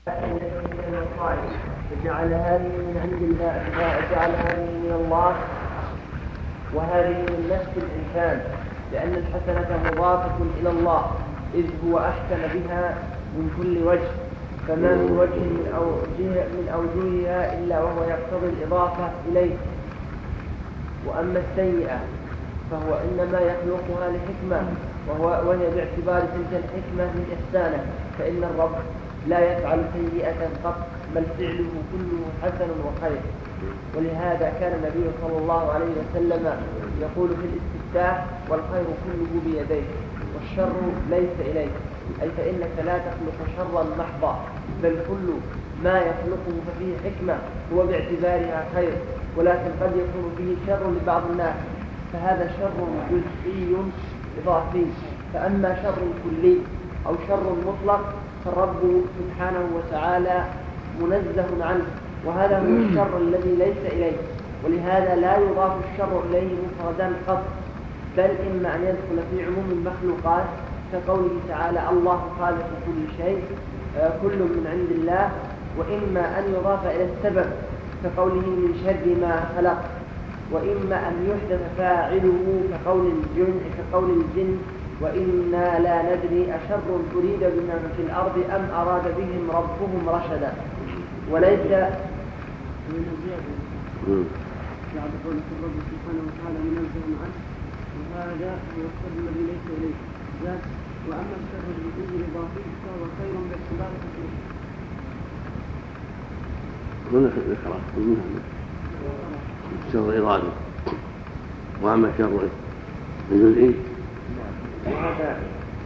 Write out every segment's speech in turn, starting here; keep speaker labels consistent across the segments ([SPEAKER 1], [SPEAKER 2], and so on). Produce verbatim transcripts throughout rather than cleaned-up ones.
[SPEAKER 1] فجعل هذه من عند الله جعل هذه من الله وهذه من نفس الإنسان، لأن الحسنة مضافة إلى الله إذ هو أحسن بها من كل وجه، فما من وجه من أوجه من أوجهها إلا وهو يقتضي الإضافة إليه. وأما السيئة فهو إنما يخلقها لحكمة، وهو وهي باعتبار تلك الحكمة من إحسانه، فإن الرب لا يفعل سيئة قط، بل فعله كله حسن وخير. ولهذا كان النبي صلى الله عليه وسلم يقول في الاستفتاح: والخير كله بيديك والشر ليس إليك، أي فإنك لا تخلق شرا محضا، بل كل ما يخلقه ففيه حكمة هو باعتبارها خير، ولكن قد يكون فيه شر لبعض الناس، فهذا شر جزئي إضافي. فأما شر كلي أو شر مطلق فالرب سبحانه وتعالى منزه عنه، وهذا هو الشر الذي ليس إليه، ولهذا لا يضاف الشر إليه مفردا قط، بل إما أن يدخل في عموم المخلوقات كقوله تعالى: الله خالق كل شيء، كل من عند الله، وإما أن يضاف إلى السبب كقوله من شر ما خلق، وإما أن يحدث فاعله كقول الجن كقول الجن وإنا لا ندري أشر تريد بمن في الأرض أم أراد بهم ربهم رشدا. وليس
[SPEAKER 2] من الزيادة بعد قول الرب سبحانه وتعالى منزه عنه، وهذا هو الشر الذي ليس إليه ذات. وأما الشر الجزئي الإضافي فهو خير باعتبار تكليفه.
[SPEAKER 3] من الإكراه الشر الإضافي. وأما الشر الجزئي
[SPEAKER 1] وهذا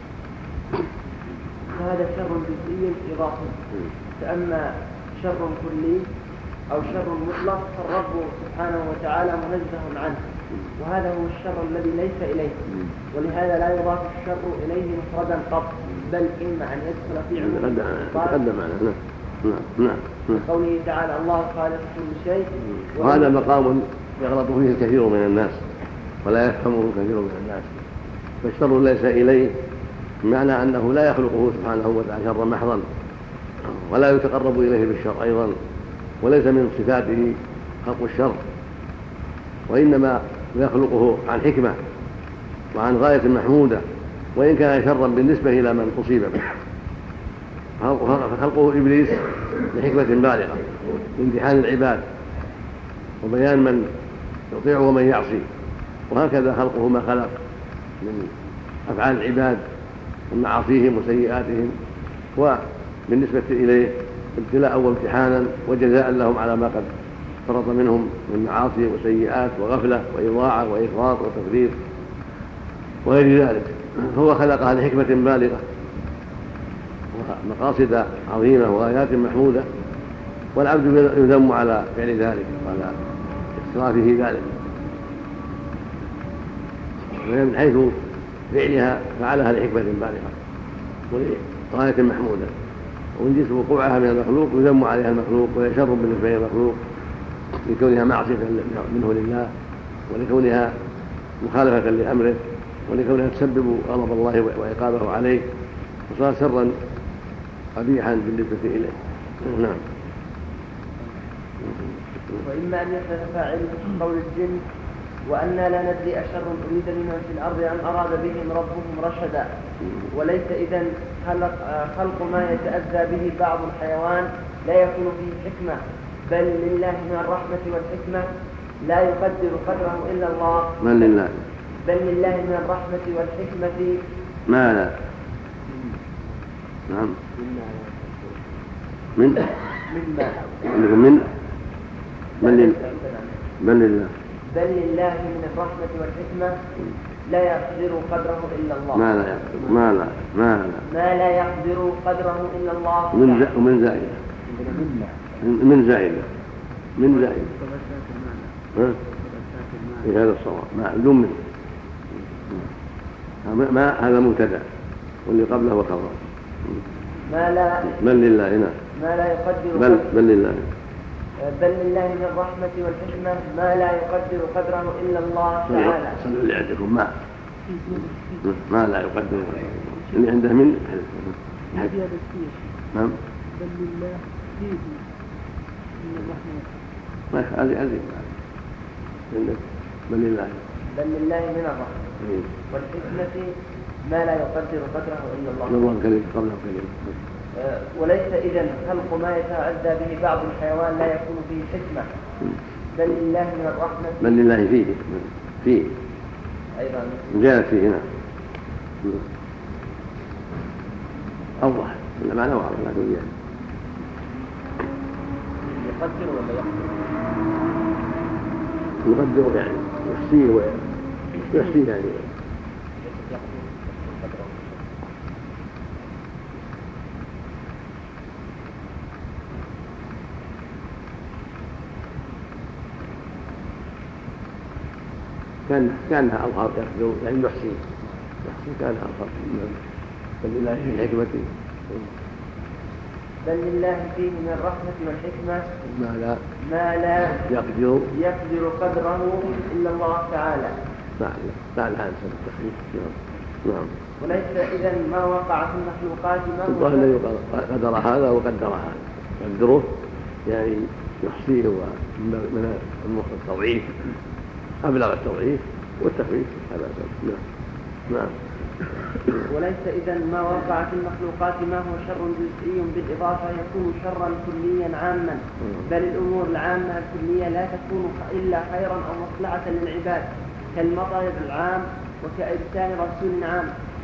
[SPEAKER 1] وهذا شر جزئي إضافي. فأما شر كلي أو شر مطلق فالرب سبحانه وتعالى منزه عنه، وهذا هو الشر الذي ليس إليه، ولهذا لا يضاف الشر إليه مفردا قط، بل إما أن يدخل في عموم
[SPEAKER 3] تقدم معنا. نعم نعم.
[SPEAKER 1] قوله تعالى: الله خالق كل شيء.
[SPEAKER 3] وهذا مقام يغلط فيه الكثير من الناس ولا يفهمه كثير من الناس. فالشر ليس إليه بمعنى أنه لا يخلقه سبحانه وتعالى شرا محضا، ولا يتقرب إليه بالشر أيضا، وليس من صفاته خلق الشر، وإنما يخلقه عن حكمة وعن غاية محمودة، وإن كان شرا بالنسبة إلى من أصيب به. فخلقه إبليس لحكمة بالغة لامتحان العباد وبيان من يطيع ومن يعصي، وهكذا خلقه ما خلق من أفعال العباد من معاصيهم وسيئاتهم، وبالنسبة إليه ابتلاء وامتحانا وجزاء لهم على ما قد فرط منهم من معاصي وسيئات وغفلة وإضاعة وإفراط وتفريط وغير ذلك. هو خلقها لحكمة بالغة ومقاصد عظيمة وآيات محمودة، والعبد يذم على فعل ذلك وعلى إسرافه ذلك، ومن حيث فعلها فعلها لحكمة بالغة ولغاية محمودة، ومن جنس وقوعها من المخلوق يذم عليها المخلوق وهي شر بالنسبة للمخلوق لكونها معصية منه لله، ولكونها مخالفة لأمره، ولكونها تسبب غضب الله وعقابه عليه، وصار شرا قبيحا بالنسبة إليه. نعم.
[SPEAKER 1] وإما أن يحدث فاعله قول الجن وأنا لا ندري أشر أريد بمن في الأرض أم أراد بهم ربهم رشدا. وليس إذن خلق, خلق ما يتأذى به بعض الحيوان لا يكون فيه حكمة، بل لله من الرحمة والحكمة لا يقدر قدره إلا الله.
[SPEAKER 3] بل لله
[SPEAKER 1] بل لله من الرحمة والحكمة
[SPEAKER 3] ما لا نعم من من من بل لله بل لله
[SPEAKER 1] بل لله من الرحمة والحكمة لا يقدر قدره إلا الله.
[SPEAKER 3] ما لا يقدر ما لا ما لا
[SPEAKER 1] ما لا يقدر قدره إلا الله.
[SPEAKER 3] من ز... من زائدة من زائدة من زائدة ها في هذا الصواب ما دون من ما هذا مبتدأ واللي قبله خبر.
[SPEAKER 1] ما لا
[SPEAKER 3] بل لله هنا
[SPEAKER 1] ما لا يقدر
[SPEAKER 3] بل بل لله
[SPEAKER 1] بل لله من الرحمة والحكمة ما لا يقدر قدره إلا الله تعالى.
[SPEAKER 3] صلوا اللي عندكم ما ما لا يقدر اللي عنده من نعم
[SPEAKER 2] بل لله فيه من الرحمة.
[SPEAKER 3] ما هذه هذه عندك بل لله
[SPEAKER 1] بل لله من الرحمة والحكمة ما لا يقدر قدره إلا الله.
[SPEAKER 3] الله كريم قبله كريم.
[SPEAKER 1] أه وليس إذن خلق ما يتعدى به بعض الحيوان لا يكون فيه حكمة، بل لله من الرحمة
[SPEAKER 3] بل لله فيه فيه
[SPEAKER 1] أيضا
[SPEAKER 3] جاءت فيه هنا أوضح إلا معنى واضح لكن يعني
[SPEAKER 1] يقدر ولا يقدر؟
[SPEAKER 3] يقدر يعني يحصيه ويحصيه يعني كان كانها أظهر يقدر يعني يحصي يحصي كانها أظهر بل لله في حكمته
[SPEAKER 1] بل لله فيه من الرحمة والحكمة
[SPEAKER 3] ما لا
[SPEAKER 1] ما لا
[SPEAKER 3] يقدر
[SPEAKER 1] يقدر قدره إلا الله تعالى.
[SPEAKER 3] نعم تعالى عن سبب التخفيف. نعم.
[SPEAKER 1] وليس إذا ما وقع في المخلوقات ما
[SPEAKER 3] هو الله الذي قدر هذا وقدر هذا قدره يعني يحصيه من التضعيف أبلغ التضعيف والتخفيف هذا سبب. نعم.
[SPEAKER 1] وليس إذا ما وقع في المخلوقات ما هو شر جزئي بالإضافة يكون شرا كليا عاما، بل الأمور العامة الكلية لا تكون إلا خيرا أو مصلحة للعباد كالمطر العام وكإرسال رسول عام.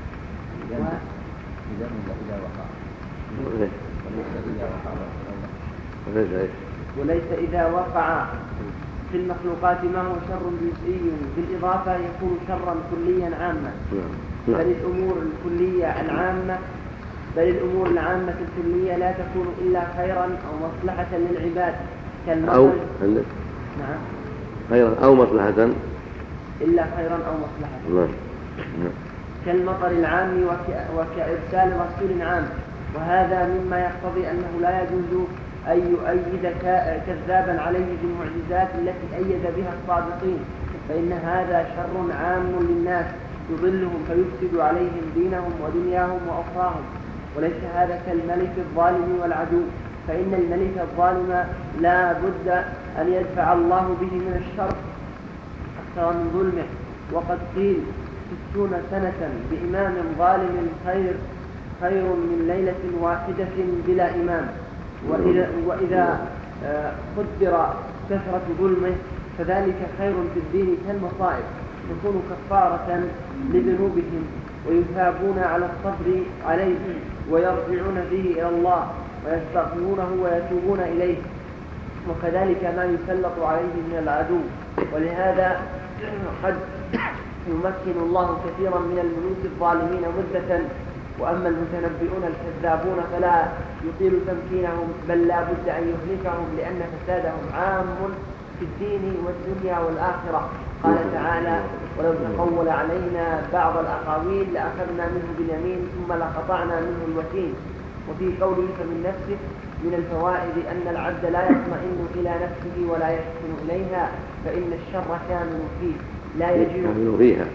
[SPEAKER 1] وليس إذا وقع في المخلوقات ما هو شر جزئي بالإضافة يكون شرا كليا عاما، بل الأمور الكلية العامة بل الأمور العامة الكلية لا تكون إلا خيرا أو مصلحة للعباد
[SPEAKER 3] أو
[SPEAKER 1] نعم
[SPEAKER 3] خيرا أو مصلحة
[SPEAKER 1] إلا خيرا أو مصلحة كالمطر العام وكإرسال رسول عام. وهذا مما يقتضي أنه لا يجوز أن يؤيد كذابا عليه بالمعجزات التي أيد بها الصادقين، فإن هذا شر عام للناس يضلهم فيفسد عليهم دينهم ودنياهم وأخراهم. وليس هذا كالملك الظالم والعدو، فإن الملك الظالم لا بد أن يدفع الله به من الشر أكثر من ظلمه. وقد قيل ستون سنة بإمام ظالم خير خير من ليلة واحدة بلا إمام. وإذا, وإذا قدر كثرة ظلمه فذلك خير في الدين كالمصائب، تكون كفارة لذنوبهم ويثابون على الصبر عليه ويرجعون به إلى الله ويستغفرونه ويتوبون إليه. وكذلك ما يسلط عليه من العدو. ولهذا قد يمكن الله كثيرا من الملوك الظالمين مدة، وأما المتنبئون الكذابون فلا يطيل تمكينهم بل لا بد أن يهلكهم لأن فسادهم عام في الدين والدنيا والآخرة. قال تعالى: ولو تقول علينا بعض الأقاويل لأخذنا منه باليمين ثم لقطعنا منه الوتين. وفي قوله فمن نفسه من الفوائد أن العبد لا يطمئن إلى نفسه ولا يحسن إليها فإن الشر كامل فيه لا يجيء
[SPEAKER 3] فيها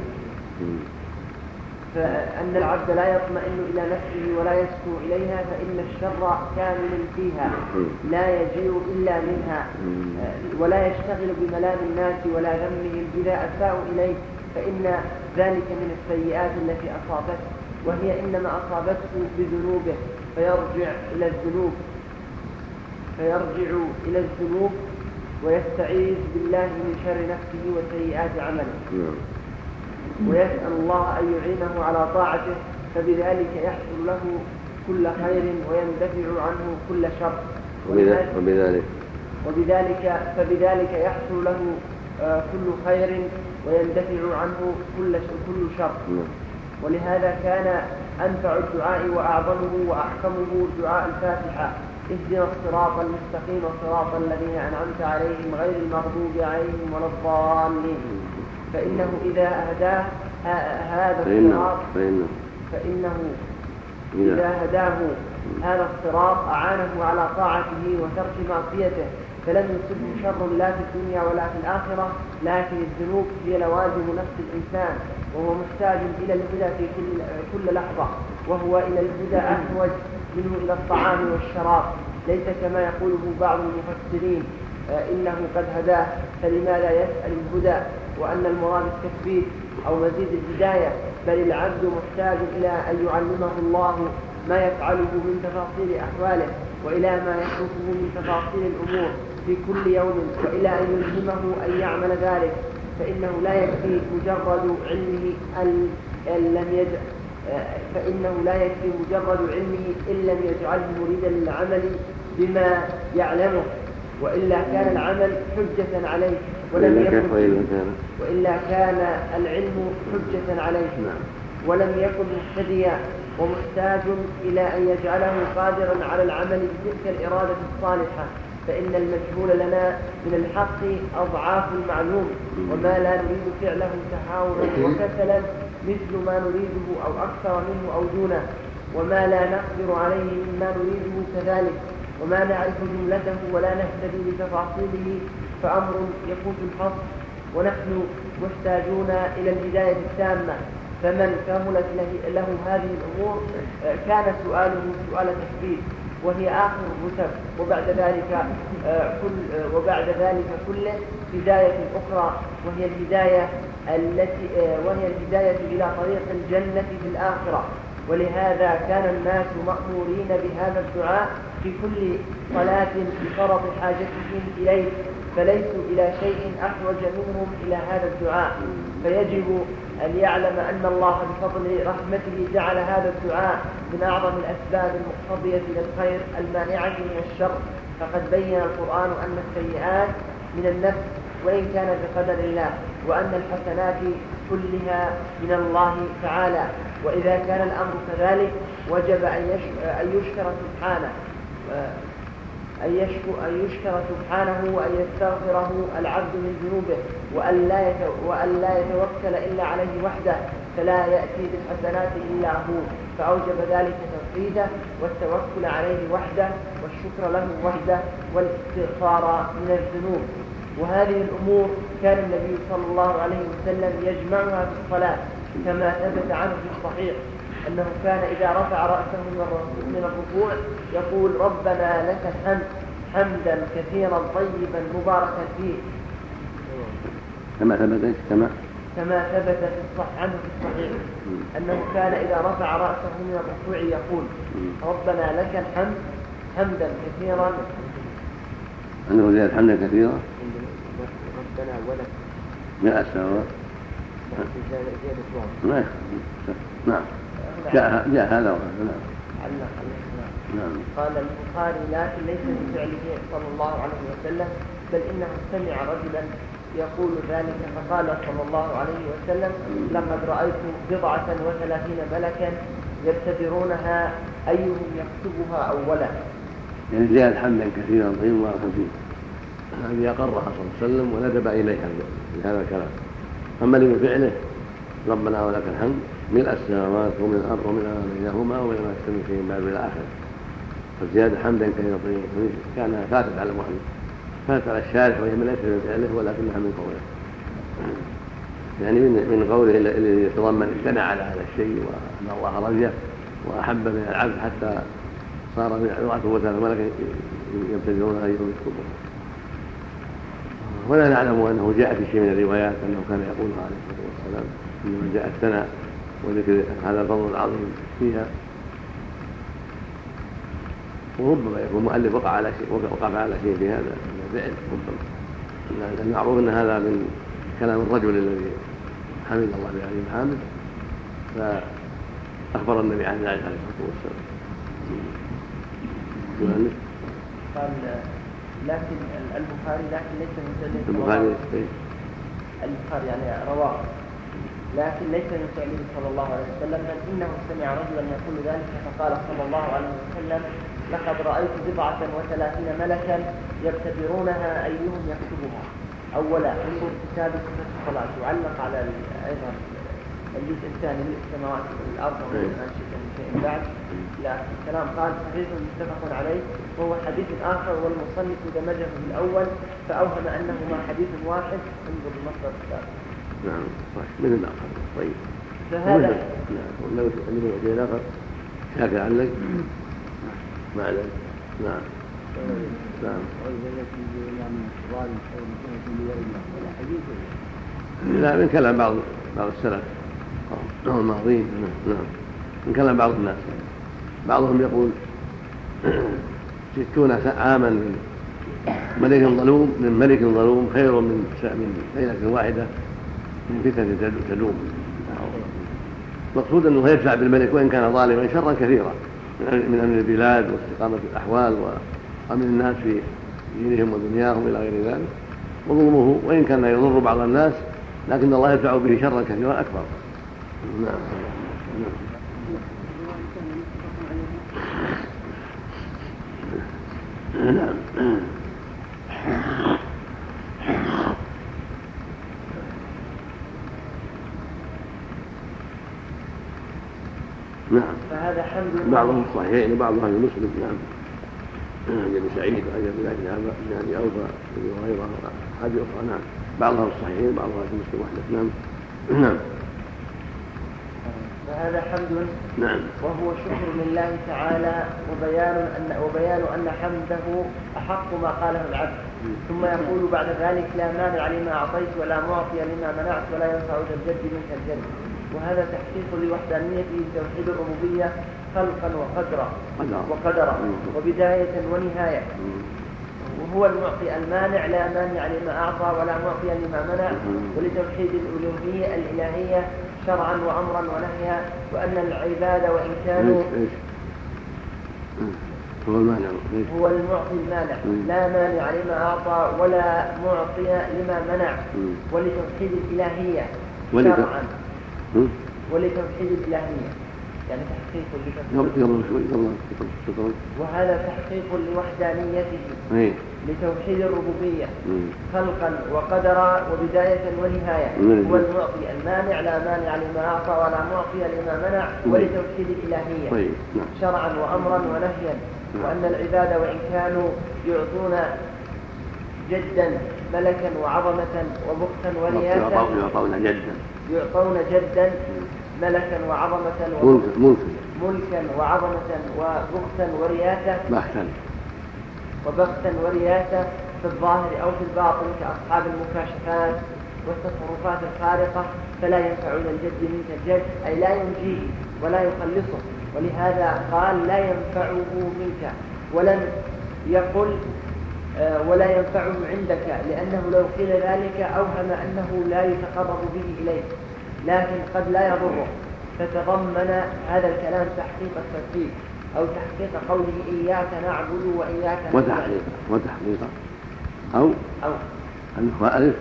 [SPEAKER 1] فأن العبد لا يطمئن إلى نفسه ولا يسكن إليها فإن الشر كامل فيها لا يجيء إلا منها، ولا يشتغل بملام الناس ولا ذمهم إذا أساءوا إليه فإن ذلك من السيئات التي أصابته، وهي إنما أصابته بذنوبه فيرجع إلى الذنوب فيرجع إلى الذنوب ويستعيذ بالله من شر نفسه وسيئات عمله ويسأل الله أن يعينه على طاعته، فبذلك يحصل له كل خير ويندفع عنه كل شر.
[SPEAKER 3] وبذلك
[SPEAKER 1] وبذلك فبذلك يحصل له كل خير ويندفع عنه كل كل شر. ولهذا كان أنفع الدعاء وأعظمه وأحكمه دعاء الفاتحة: اهدنا الصراط المستقيم صراط الذين أنعمت عليهم غير المغضوب عليهم ولا الضالين. فإنه إذا أهداه هذا الصراط فإنه إذا هداه هذا الصراط أعانه على طاعته وترك معصيته، فلم يصبه شر لا في الدنيا ولا في الآخرة، لكن الذنوب هي لوازم نفس الإنسان، وهو محتاج إلى الهدى في كل, كل لحظة، وهو إلى الهدى أحوج منه إلى الطعام والشراب، ليس كما يقوله بعض المفسرين إنه قد هداه فلماذا يسأل الهدى، وأن المراد التثبيت أو مزيد الهداية، بل العبد محتاج إلى أن يعلمه الله ما يفعله من تفاصيل أحواله، وإلى ما يحدثه من تفاصيل الأمور في كل يوم، وإلى أن يلهمه أن يعمل ذلك، فإنه لا يكفي مجرد علمه أن لم يجعل فإنه لا يكفي مجرد علمه إن لم يجعله مريدا للعمل بما يعلمه، وإلا كان العمل حجة عليه ولم يكن وإلا كان العلم حجة عليه ولم يكن مهتديا ومحتاج إلى أن يجعله قادرا على العمل بتلك الإرادة الصالحة، فإن المجهول لنا من الحق أضعاف المعلوم، وما لا نريد فعله تهاونا وكسلا مثل ما نريده أو أكثر منه أو دونه، وما لا نقدر عليه مما نريده كذلك، وما نعرف جملته ولا نهتدي بتفاصيله فأمر يفوت الفصل، ونحن محتاجون إلى الهداية التامة. فمن كملت له هذه الأمور كان سؤاله سؤال تثبيت، وهي آخر الرتب، وبعد ذلك كل وبعد ذلك كله هداية أخرى، وهي الهداية التي وهي الهداية إلى طريق الجنة في الآخرة. ولهذا كان الناس مأمورين بهذا الدعاء في كل صلاة بفرض حاجتهم إليه، فليسوا إلى شيء أحوج منهم إلى هذا الدعاء، فيجب أن يعلم أن الله بفضل رحمته جعل هذا الدعاء من أعظم الأسباب المقتضية للخير المانعة من الشر، فقد بين القرآن أن السيئات من النفس وإن كان بقدر الله، وأن الحسنات كلها من الله تعالى. وإذا كان الأمر كذلك وجب أن يشكر سبحانه أن يشكر, أن يشكر سبحانه وأن يستغفره العبد من ذنوبه، وأن لا, وأن لا يتوكل إلا عليه وحده، فلا يأتي بالحسنات إلا هو، فأوجب ذلك توحيده والتوكل عليه وحده والشكر له وحده والاستغفار من الذنوب. وهذه الأمور كان النبي صلى الله عليه وسلم يجمعها في الصلاة، كما ثبت عنه في الصحيح أنه كان إذا رفع رأسه من الركوع يقول ربنا لك الحمد حمدا كثيرا طيبا مباركا فيه،
[SPEAKER 3] كما ثبت كما
[SPEAKER 1] كما ثبت في الصحيح عنه في الصحيح أنه كان إذا رفع رأسه من الركوع يقول ربنا لك الحمد حمدا كثيرا،
[SPEAKER 3] أنه زيادة حمدا كثيرا
[SPEAKER 1] ربنا ولك
[SPEAKER 3] مئة سنوات. نعم نعم جاء جاء هذا وهذا. نعم.
[SPEAKER 1] قال البخاري لكن ليس من فعله صلى الله عليه وسلم، بل إنه سمع رجلا يقول ذلك فقال صلى الله عليه وسلم لقد رأيت بضعة وثلاثين ملكا يبتدرونها أيهم يكتبها أولا.
[SPEAKER 3] يعني زيادة حمدا كثيرا طيبا مباركا فيه، هذه أقرها صلى الله عليه وسلم وندب إليها بهذا الكلام. أما لمن فعله ربنا ولك الحمد ملء السماوات ومن الأرض ومن ما بينهما ومن ما يستمع فيه بعد بالآخرة، فزيادة حمدا كثيرا طيبا كان فاتت على محمد، فاتت على الشارح وهي من ليس من فعله ولكنها من قوله، يعني من من قوله الذي يتضمن اجتمع على هذا الشيء وأن الله رضيه وأحب من العبد حتى صار من عبرة وثلاث ملكا يبتدرون أيهم يكتبون. ولا نعلم أنه جاء في شيء من الروايات أنه كان يقولها عليه الصلاة والسلام، إنما جاء الثناء وذكر هذا الفضل العظيم فيها. وربما يكون المؤلف وقع على شيء وقع على شيء في هذا من الفعل، ربما المعروف أن هذا من كلام الرجل الذي حمد الله بهذه المحامد، فأخبر النبي عن ذلك عليه الصلاة والسلام.
[SPEAKER 1] قال لكن البخاري لكن ليس من فعله
[SPEAKER 3] البخاري
[SPEAKER 1] البخاري يعني رواه لكن ليس من فعله صلى الله عليه وسلم، بل إنه سمع رجلا يقول ذلك فقال صلى الله عليه وسلم لقد رأيت بضعة وثلاثين ملكا يبتدرونها أيهم يكتبها أولا. انظر كتاب صفة الصلاة يعلق على أيضا الجزء الثاني من السماوات والأرض وما شئت من شيء بعد لا الكلام. قال حديث متفق عليه وهو حديث آخر والمصنف دمجه في الأول فأوهم أنهما حديث واحد. انظر المصدر الثالث.
[SPEAKER 3] نعم من الآخر. طيب
[SPEAKER 1] فهذا
[SPEAKER 3] نعم لو تعلمه شيء آخر شاكر عنك مع ذلك. نعم نعم. لا من كلام بعض بعض السلف أو الماضين. نعم من كلام بعض الناس. بعضهم يقول ستون عاما من ملك ظلوم من ملك ظلوم خير من من ليلة واحدة من فتنة تدوم. مقصود أنه يدفع بالملك وإن كان ظالما شرا كثيرا من أمن البلاد واستقامة الأحوال وأمن الناس في دينهم ودنياهم إلى غير ذلك. وظلمه وإن كان يضر بعض الناس لكن الله يدفع به شرا كثيرا أكبر. نعم نعم نعم.
[SPEAKER 1] فهذا حمد
[SPEAKER 3] بعضهم الصحيحين وبعضها المسلم. نعم عن ابي سعيد وعن ابي اوفى وابي هريره وحديث اخرى. نعم بعضها الصحيحين وبعضها في مسلم وحده. نعم نعم.
[SPEAKER 1] فهذا حمد
[SPEAKER 3] نعم
[SPEAKER 1] وهو شكر لله تعالى وبيان أن وبيان أن حمده أحق ما قاله العبد. ثم يقول بعد ذلك لا مانع لما أعطيت ولا معطي لما منعت ولا ينفع ذا الجد منك الجد. وهذا تحقيق لوحدانيته توحيد الربوبية خلقا وقدرا وقدرا وبداية ونهاية. وهو المعطي المانع لا مانع لما أعطى ولا معطي لما منع. ولتوحيد الألوهية الإلهية شرعا وأمرا ونهيا. وأن العباد وإن كانوا
[SPEAKER 3] هو المانع
[SPEAKER 1] هو المعطي المانع لا مانع لما أعطى ولا معطي لما منع. ولتوحيد الإلهية شرعا ولتوحيد الإلهية يعني تحقيق لتوحيد. وهذا تحقيق لوحدانيته لتوحيد الربوبية خلقا وقدرا وبداية ونهاية. هو المعطي المانع لا مانع لما أعطى ولا معطي لما منع. ولتوحيد الإلهية شرعا وأمرا ونهيا. وأن العباد وإن كانوا يعطون جدا ملكا وعظمة وبختا ورياسة
[SPEAKER 3] يعطون جدا
[SPEAKER 1] يعطون جدا ملكا وعظمة ملكا وعظمة وبختا ورياسة وبختا ورياسة في الظاهر أو في الباطن كأصحاب المكاشفات والتصرفات الخارقة. فلا ينفع ذا الجد منك الجد أي لا ينجيه ولا يخلصه. ولهذا قال لا ينفعه منك ولم يقل آه ولا ينفعه عندك لأنه لو قيل ذلك أوهم أنه لا يتقرب به إليه لكن قد لا يضره. فتضمن هذا الكلام تحقيق التوحيد أو تحقيق قوله إياك نعبد وإياك نستعين.
[SPEAKER 3] وتحقيق وتحقيق أو
[SPEAKER 1] أو
[SPEAKER 3] النخوة ألف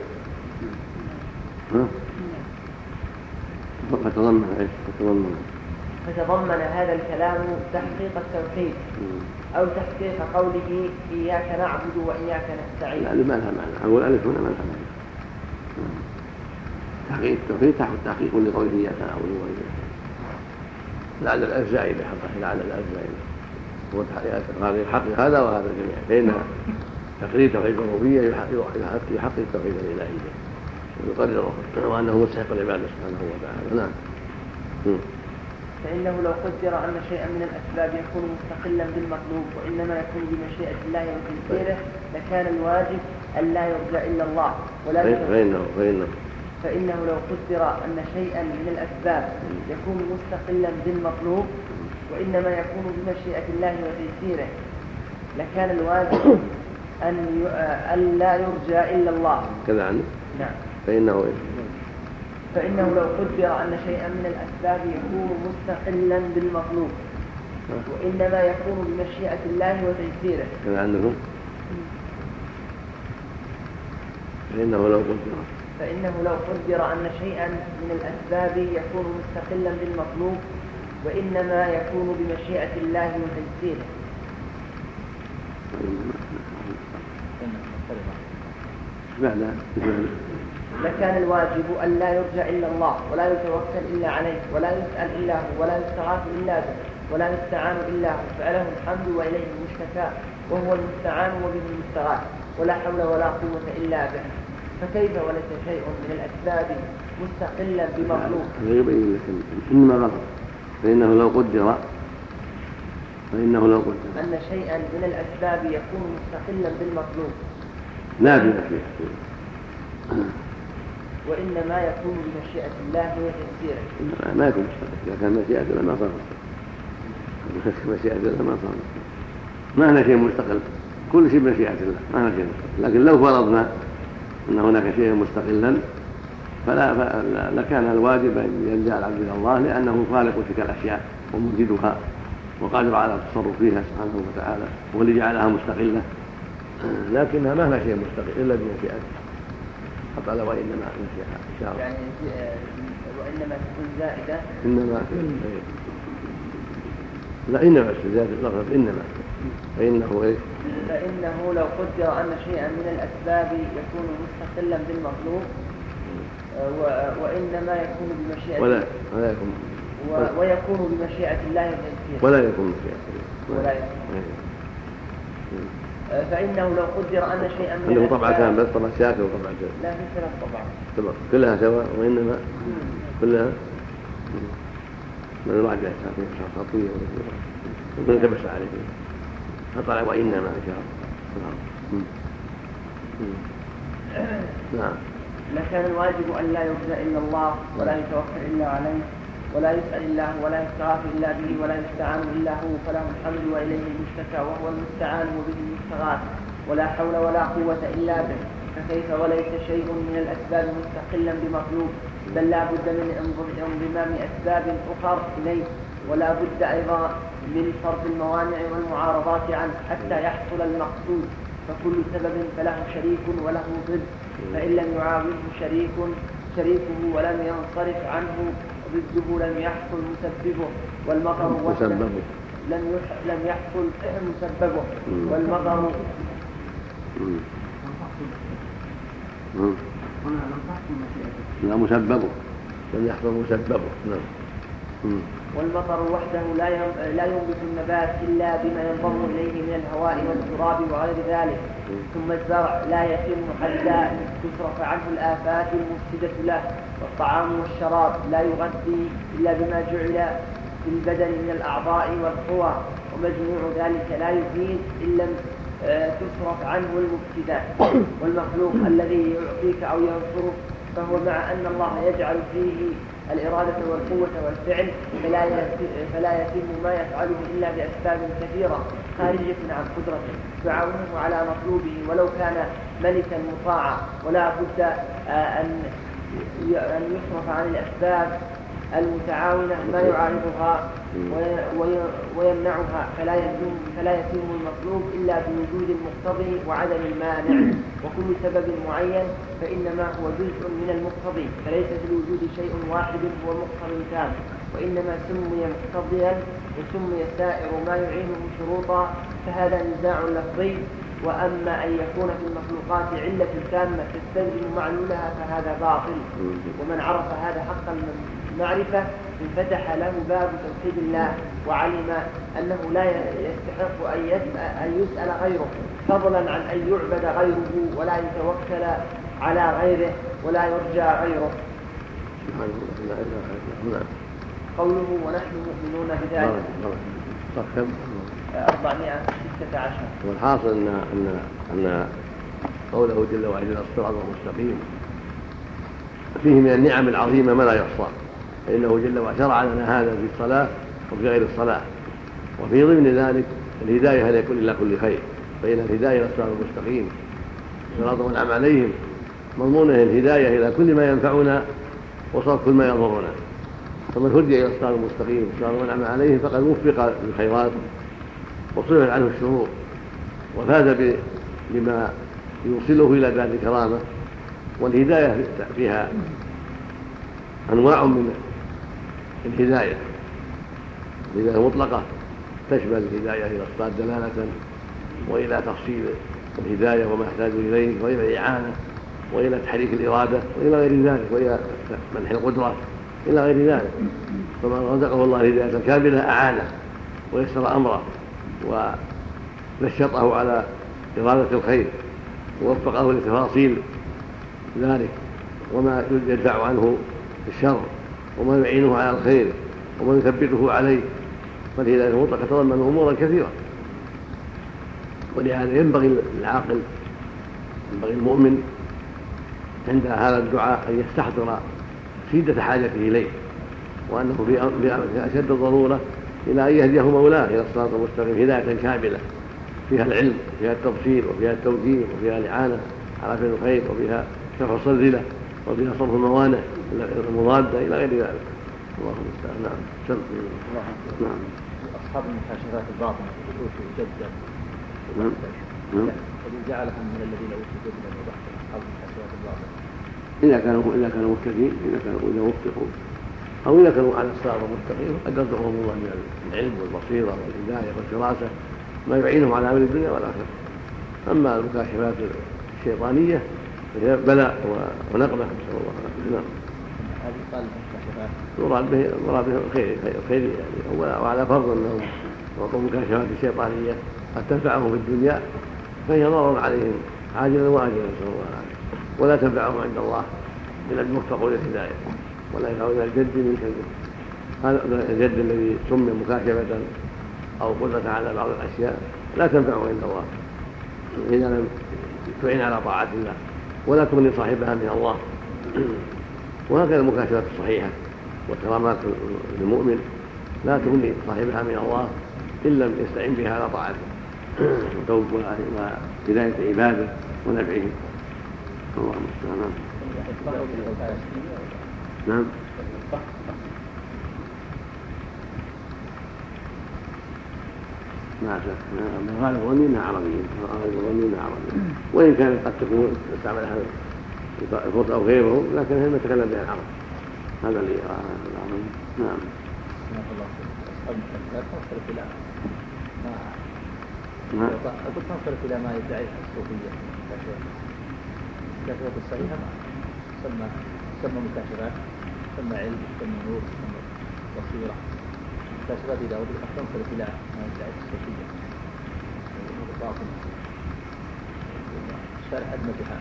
[SPEAKER 3] فتضمن إيش فتضمن
[SPEAKER 1] فتضمن هذا الكلام تحقيق التوحيد أو تحقيق قوله إياك نعبد وإياك نستعين.
[SPEAKER 3] لا ما لها معنى. أقول ألف هنا ما لها معنى. تحقيق التوحيد تحقيق لقوله إياك نعبد وإياك. لعل الألف زائدة حقا لعل الألف زائدة. هو هذا يحقق هذا وهذا الجميع. فإن تقرير توحيد الربوبية يحقق توحيد الإلهية ويقرر وأنه مستحق العبادة سبحانه وتعالى. نعم.
[SPEAKER 1] فإنه لو قدر أن شيئا من الأسباب يكون مستقلا بالمطلوب وإنما يكون بمشيئة الله وتيسيره لكان الواجب أن لا يرجى إلا الله. ولا
[SPEAKER 3] فإنه, فإنه,
[SPEAKER 1] فإنه لو قدر أن شيئا من الأسباب يكون مستقلا بالمطلوب وإنما يكون بمشيئة الله وتيسيره لكان الواجب أن أن لا يرجى إلا الله.
[SPEAKER 3] كذا عنه.
[SPEAKER 1] نعم.
[SPEAKER 3] فإنه
[SPEAKER 1] فإنه لو قدر أن شيئا من الأسباب يكون مستقلا بالمطلوب وإنما يكون بمشيئة الله وتيسيره.
[SPEAKER 3] كذا عنه. فإنه لو قدر
[SPEAKER 1] فإنه لو قدر أن شيئا من الأسباب يكون مستقلا بالمطلوب وإنما يكون بمشيئة الله وتيسيره.
[SPEAKER 3] معنى
[SPEAKER 1] لكان الواجب أن لا يرجى إلا الله ولا يتوكل إلا عليه ولا يسأل إلا هو ولا يستغاث إلا به ولا يستعان إلا هو فله الحمد وإليه المشتكى وهو المستعان وبه المستغاث ولا حول ولا قوة إلا به. فكيف وليس شيء من الأسباب مستقلا بمطلوب؟
[SPEAKER 3] يبين لك إنما غلط. فإنه لو قدر فإنه لو قلت
[SPEAKER 1] أن شيئا من الأسباب يكون مستقلا بالمطلوب
[SPEAKER 3] نادم فيه
[SPEAKER 1] وإنما يكون بمشيئة الله وتيسيره.
[SPEAKER 3] ما يكون مستقل، إذا كان مشيئة الله ما صار مستقل، مشيئة الله ما صار مستقل، ما هنا شيء مستقل، كل شيء بمشيئة الله ما هنا شيء مستقل. لكن لو فرضنا أن هناك شيء مستقلا فلا لكان الواجب أن يلجأ العبد إلى الله، لأنه خالق تلك الأشياء وموجدها وقادر على التصرف فيها سبحانه وتعالى، والذي جعلها مستقلة، لكنها ما هنا شيء مستقل إلا بمشيئته. فقال وإنما نسيها إن شاء الله،
[SPEAKER 1] يعني وإنما تكون زائدة
[SPEAKER 3] إنما لا إنما زيادة لفظ إنما فإنه إيه؟
[SPEAKER 1] فإنه لو قدر أن شيئا من الأسباب يكون مستقلا بالمطلوب وإنما يكون بمشيئة
[SPEAKER 3] ولا ولا يكون
[SPEAKER 1] ويكون بمشيئة الله التيسير
[SPEAKER 3] ولا يكون مشيئة الله
[SPEAKER 1] ولا يكون. فإنه لو قدر أن شيئا من
[SPEAKER 3] عنده طبعا كان بس طبعا شاكر وطبعا
[SPEAKER 1] لا في ثلاث طبعا
[SPEAKER 3] كلها سواء وإنما كلها من الواحد يحسن خطية ولا تبس عليه فطلع وإنما إن شاء الله. نعم.
[SPEAKER 1] لكان الواجب أن لا يرجى إلا الله ولا يتوكل إلا عليه ولا يسأل الله ولا يستغاث إلا به ولا يستعان إلا هو، فله الحمد وإليه المشتكى وهو المستعان وبه المستغاث، ولا حول ولا قوة إلا به. فكيف وليس شيء من الأسباب مستقلا بمطلوب، بل لا بد من انضمام أسباب أخر إليه، ولا بد أيضا من صرف الموانع والمعارضات عنه حتى يحصل المقصود. فكل سبب فله شريك وله ضد، فإن لم يعاونه شريك شريكه ولم ينصرف عنه ضده لم يحصل مسببه، والمطر وحده لم لم يحصل مسببه، والمطر
[SPEAKER 3] لا مسببه لم يحصل مسببه. نعم.
[SPEAKER 1] والمطر وحده لا لا ينبت النبات إلا بما ينضم إليه من الهواء والتراب وغير ذلك. ثم الزرع لا يتم حتى تصرف عنه الآفات المفسدة له، والطعام والشراب لا يغذي إلا بما جعل في البدن من الأعضاء والقوى، ومجموع ذلك لا يفيد إلا تصرف عنه المفسدات. والمخلوق الذي يعطيك أو ينصرك فهو مع أن الله يجعل فيه الإرادة والقوة والفعل فلا فلا يتم ما يفعله إلا بأسباب كثيرة خارجة عن قدرته تعاونه على مطلوبه، ولو كان ملكا مطاعا. ولا بد أن أن يصرف عن الأسباب المتعاونة ما يعارضها ويمنعها، فلا يتم فلا يتم المطلوب إلا بوجود المقتضي وعدم المانع. وكل سبب معين فإنما هو جزء من المقتضي، فليس في الوجود شيء واحد هو مقتضي تام، وإنما سمي مقتضيا وسمي سائر ما يعينه شروطا، فهذا نزاع لفظي. وأما أن يكون في المخلوقات علة تامة تستلزم معلولها فهذا باطل. ومن عرف هذا حق المعرفة انفتح له باب توحيد الله، وعلم أنه لا يستحق أن يسأل غيره، فضلا عن أن يعبد غيره، ولا يتوكل على غيره ولا يرجى غيره. قوله ونحن مؤمنون بذلك أربعمائة وستة عشر.
[SPEAKER 3] والحاصل أن أن أن قوله جل وعلا الصراط المستقيم فيه من النعم العظيمة ما لا يحصى، فإنه جل وعلا شرع لنا هذا في الصلاة وفي غير الصلاة. وفي ضمن ذلك الهداية لكل إلى كل خير، فإن الهداية إلى الصراط المستقيم صراط الأنعام عليهم مضمونه الهداية إلى كل ما ينفعنا وصرف كل ما يضرنا. فمن هدي إلى الصراط المستقيم صراط الأنعام عليهم فقد وفق بالخيرات وصرفت عنه الشرور، وفاز بما يوصله إلى دار الكرامة. والهداية فيها أنواع من الهداية، الهداية المطلقة تشمل الهداية إلى الصراط دلالة وإلى تفصيل الهداية وما يحتاج إليه، وإلى إعانة، وإلى تحريك الإرادة، وإلى غير ذلك، وإلى منح القدرة إلى غير ذلك. فمن رزقه الله الهداية الكاملة أعانه ويسر أمره ونشطه على إرادة الخير ووفقه لتفاصيل ذلك وما يدفع عنه الشر وما يعينه على الخير وما يثبته عليه. والهداية المطلقة تتضمن أمورا كثيرة، ولهذا ينبغي العاقل ينبغي المؤمن عند هذا الدعاء أن يستحضر شدة حاجته إليه، وأنه في أشد الضرورة إلى أن يهديه مولاه إلى الصراط المستقيم هداية كاملة فيها العلم وفيها التبصير وفيها التوجيه وفيها الإعانة على فعل الخير وفيها شرح الصدر وفيها صرف الموانع المضادة إلى غير ذلك. الله المستعان. نعم. سم. نعم.
[SPEAKER 4] أصحاب المكاشفات الباطنة في جدة
[SPEAKER 3] نعم. نعم.
[SPEAKER 4] جعلهم من الذين أوتوا جدة وضحك أصحاب المكاشفات الباطنة
[SPEAKER 3] إذا كانوا إذا كانوا مهتدين إذا كانوا إذا وفقوا أو إذا كانوا على الصراط المستقيم قد رزقهم الله من العلم والبصيرة والهداية والفراسة ما يعينهم على أمر الدنيا والآخرة. أما المكاشفات الشيطانية فهي بلاء ونقمة نسأل الله العافية. نعم.
[SPEAKER 4] هذه قال المكاشفات
[SPEAKER 3] مراد به مراد به الخير الخير يعني وعلى فرض أنهم يعطوا مكاشفات شيطانية قد تنفعهم في الدنيا فهي ضرر عليهم عاجلا وآجلا نسأل الله العافية، ولا تنفعهم عند الله إلا بمفتقوا للهداية ولا يدعون إلى الجد من كذب. هذا الجد الذي سمي مكاشفة أو قدرة على بعض الأشياء لا تنفعه عند الله إذا لم تعين على طاعة الله ولا تغني صاحبها من الله. وهكذا المكاشفات الصحيحة والكرامات للمؤمن لا تغني صاحبها من الله إن لم يستعين بها على طاعته وهداية عباده ونفعهم. الله المستعان. نعم. ما شك غالب ظنينا عربيين غالب ظنينا عربيين وإن كان قد تكون استعملها الفرس أو غيرهم لكن هم يتكلم بها العرب. هذا اللي العربي. نعم.
[SPEAKER 4] نعم. أقول تنصرف إلى ما يدعي الصوفية المكاشفات الصحيحة سمى سمى مكاشفات سمى علم سمى نور سمى بصيرة. المكاشفات إذا أردت تنصرف إلى ما يدعي الصوفية الباطن شارح أدمتها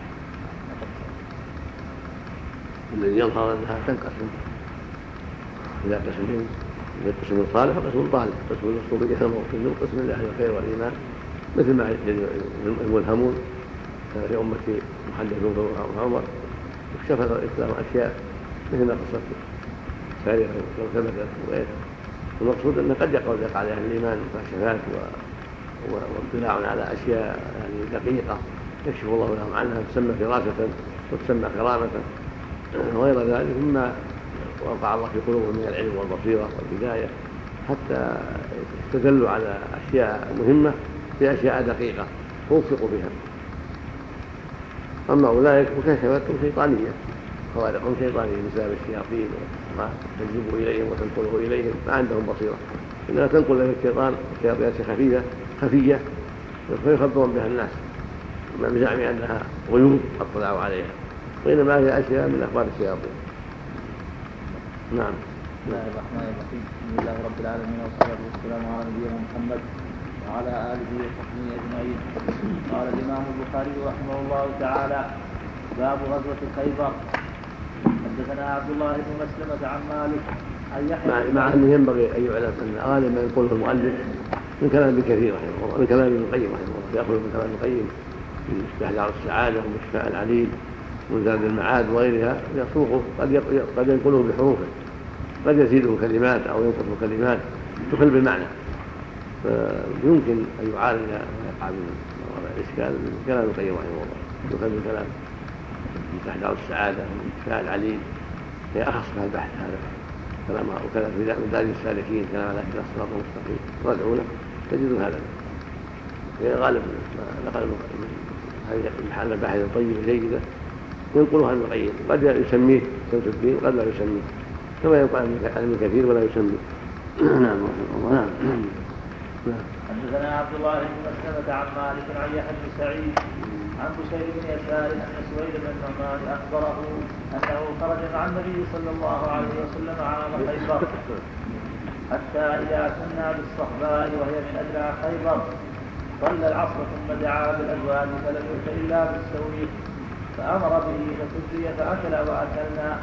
[SPEAKER 3] الذي يظهر أنها تنقسم إلى قسمين، قسم صالح وقسم طالح. قسم الصوفية الموقفين قسم لأهل الخير والإيمان مثل ما الملهمون في أمة محدث بن عمر اكتشف الإسلام أشياء مثل ما قصت سارية لو ثبتت وغيرها. المقصود أنه قد يقع على أهل الإيمان مكاشفات واطلاع على أشياء يعني دقيقة يكشف الله لهم عنها تسمى فراسة وتسمى كرامة وغير ذلك مما وقع الله في قلوبهم من العلم والبصيرة والهداية حتى يستدلوا على أشياء مهمة في أشياء دقيقة توفقوا بها. أما أولئك مكاشفاتهم شيطانية خوارق شيطانية بسبب الشياطين وتجذب إليهم وتنقله إليهم ما عندهم بصيرة إنها تنقل إلى الشيطان الشياطين خفية خفية فيخبرون بها الناس ما بزعم أنها غيوب اطلعوا عليها وإنما هي أشياء من أخبار الشياطين. نعم.
[SPEAKER 4] بسم الله الرحمن الرحيم. الحمد لله رب العالمين والصلاة والسلام على نبينا محمد وعلى آله وصحبه أجمعين. قال الإمام البخاري رحمه الله تعالى: باب غزوة خيبر. حدثنا عبد الله بن مسلمة عن مالك عن يحيى
[SPEAKER 3] مع أنه ينبغي أن يعلم أن غالب ما يقوله المؤلف من كلام ابن كثير رحمه الله من كلام ابن القيم رحمه الله يأخذ من كلام ابن القيم في مفتاح دار السعادة ومشفاء العليل وزاد المعاد وغيرها يسوقه قد قد ينقله بحروفه قد يزيده كلمات أو ينقصه كلمات تخل بالمعنى فيمكن أن يعالج ما يقع من الإشكال من كلام ابن القيم رحمه الله يخل بالكلام مفتاح دار السعادة ومشفاء العليل هي أخص من البحث هذا كلام وكلام في مدارج السالكين كلام على أهل الصراط المستقيم راجعونه تجدون هذا هي غالب ما نقل هذه المحل الباحث الطيبة الجيدة ينقلها ابن القيم قد يسميه شمس الدين وقد لا يسميه كما يقال عن ابن كثير ولا يسميه. نعم. نعم.
[SPEAKER 4] حدثنا عبد الله بن مسلمة عن مالك عن يحيى بن سعيد عن بشير بن يسار أن سويد بن النعمان أخبره أنه خرج مع النبي صلى الله عليه وسلم عام خيبر حتى إذا كنا بالصحباء وهي من أدنى خيبر صلى العصر ثم دعا بالأزواج فلم يؤت إلا بالسويق فأمر به فسجي فأكل وأكلنا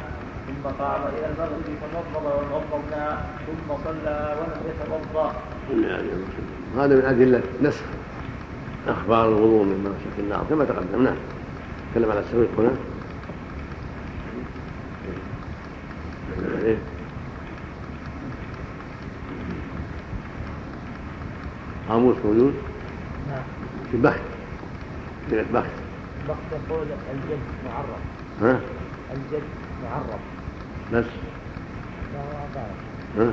[SPEAKER 4] ثم قام إلى المغرب فمضمض ومضمضنا ثم صلى ولم يتوضأ.
[SPEAKER 3] هذا من أدلة نسخ أخبار الوضوء من مسك النار كما تقدم. نعم. تكلم على السويق هنا. قاموس موجود؟
[SPEAKER 2] نعم.
[SPEAKER 3] في بخت. في بخت.
[SPEAKER 2] بخت يقول الجد معرض.
[SPEAKER 3] ها؟
[SPEAKER 2] الجد معرض.
[SPEAKER 3] بس.
[SPEAKER 2] لا هو عبارة.
[SPEAKER 3] ها؟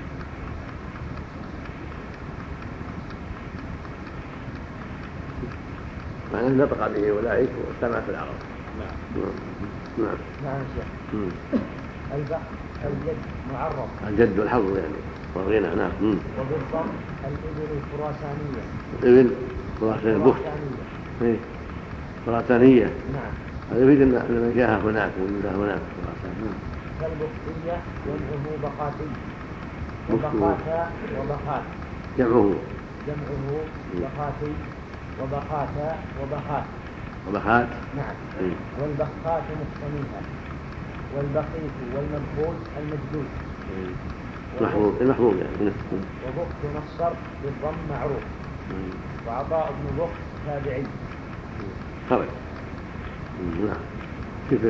[SPEAKER 3] معناه نطق به أولئك واجتمع في العرب.
[SPEAKER 2] نعم.
[SPEAKER 3] نعم.
[SPEAKER 2] نعم شيخ. البخت الجد معرض.
[SPEAKER 3] الجد والحظ يعني والغنى. نعم.
[SPEAKER 2] وبالضم الإبل الخراسانية.
[SPEAKER 3] الإبل خراسانية. البخت. إيه. خراسانية.
[SPEAKER 2] نعم.
[SPEAKER 3] هذا يريد أن من جاء هناك وجد هناك خراسان. نعم.
[SPEAKER 2] كالبختية جمعه بقاتي. وبقاتا وبقات.
[SPEAKER 3] جمعه.
[SPEAKER 2] جمعه بقاتي وبقاتا وبقات.
[SPEAKER 3] وبقات.
[SPEAKER 2] نعم.
[SPEAKER 3] إيه.
[SPEAKER 2] والبقات مقتنيها. والبقيت والمنفوذ المجدود.
[SPEAKER 3] إيه. محفوظ المحفوظ يعني.
[SPEAKER 2] وبخت نصر بالضم معروف. وعطاء بن بخت تابعي.
[SPEAKER 3] خرج. نعم. كيف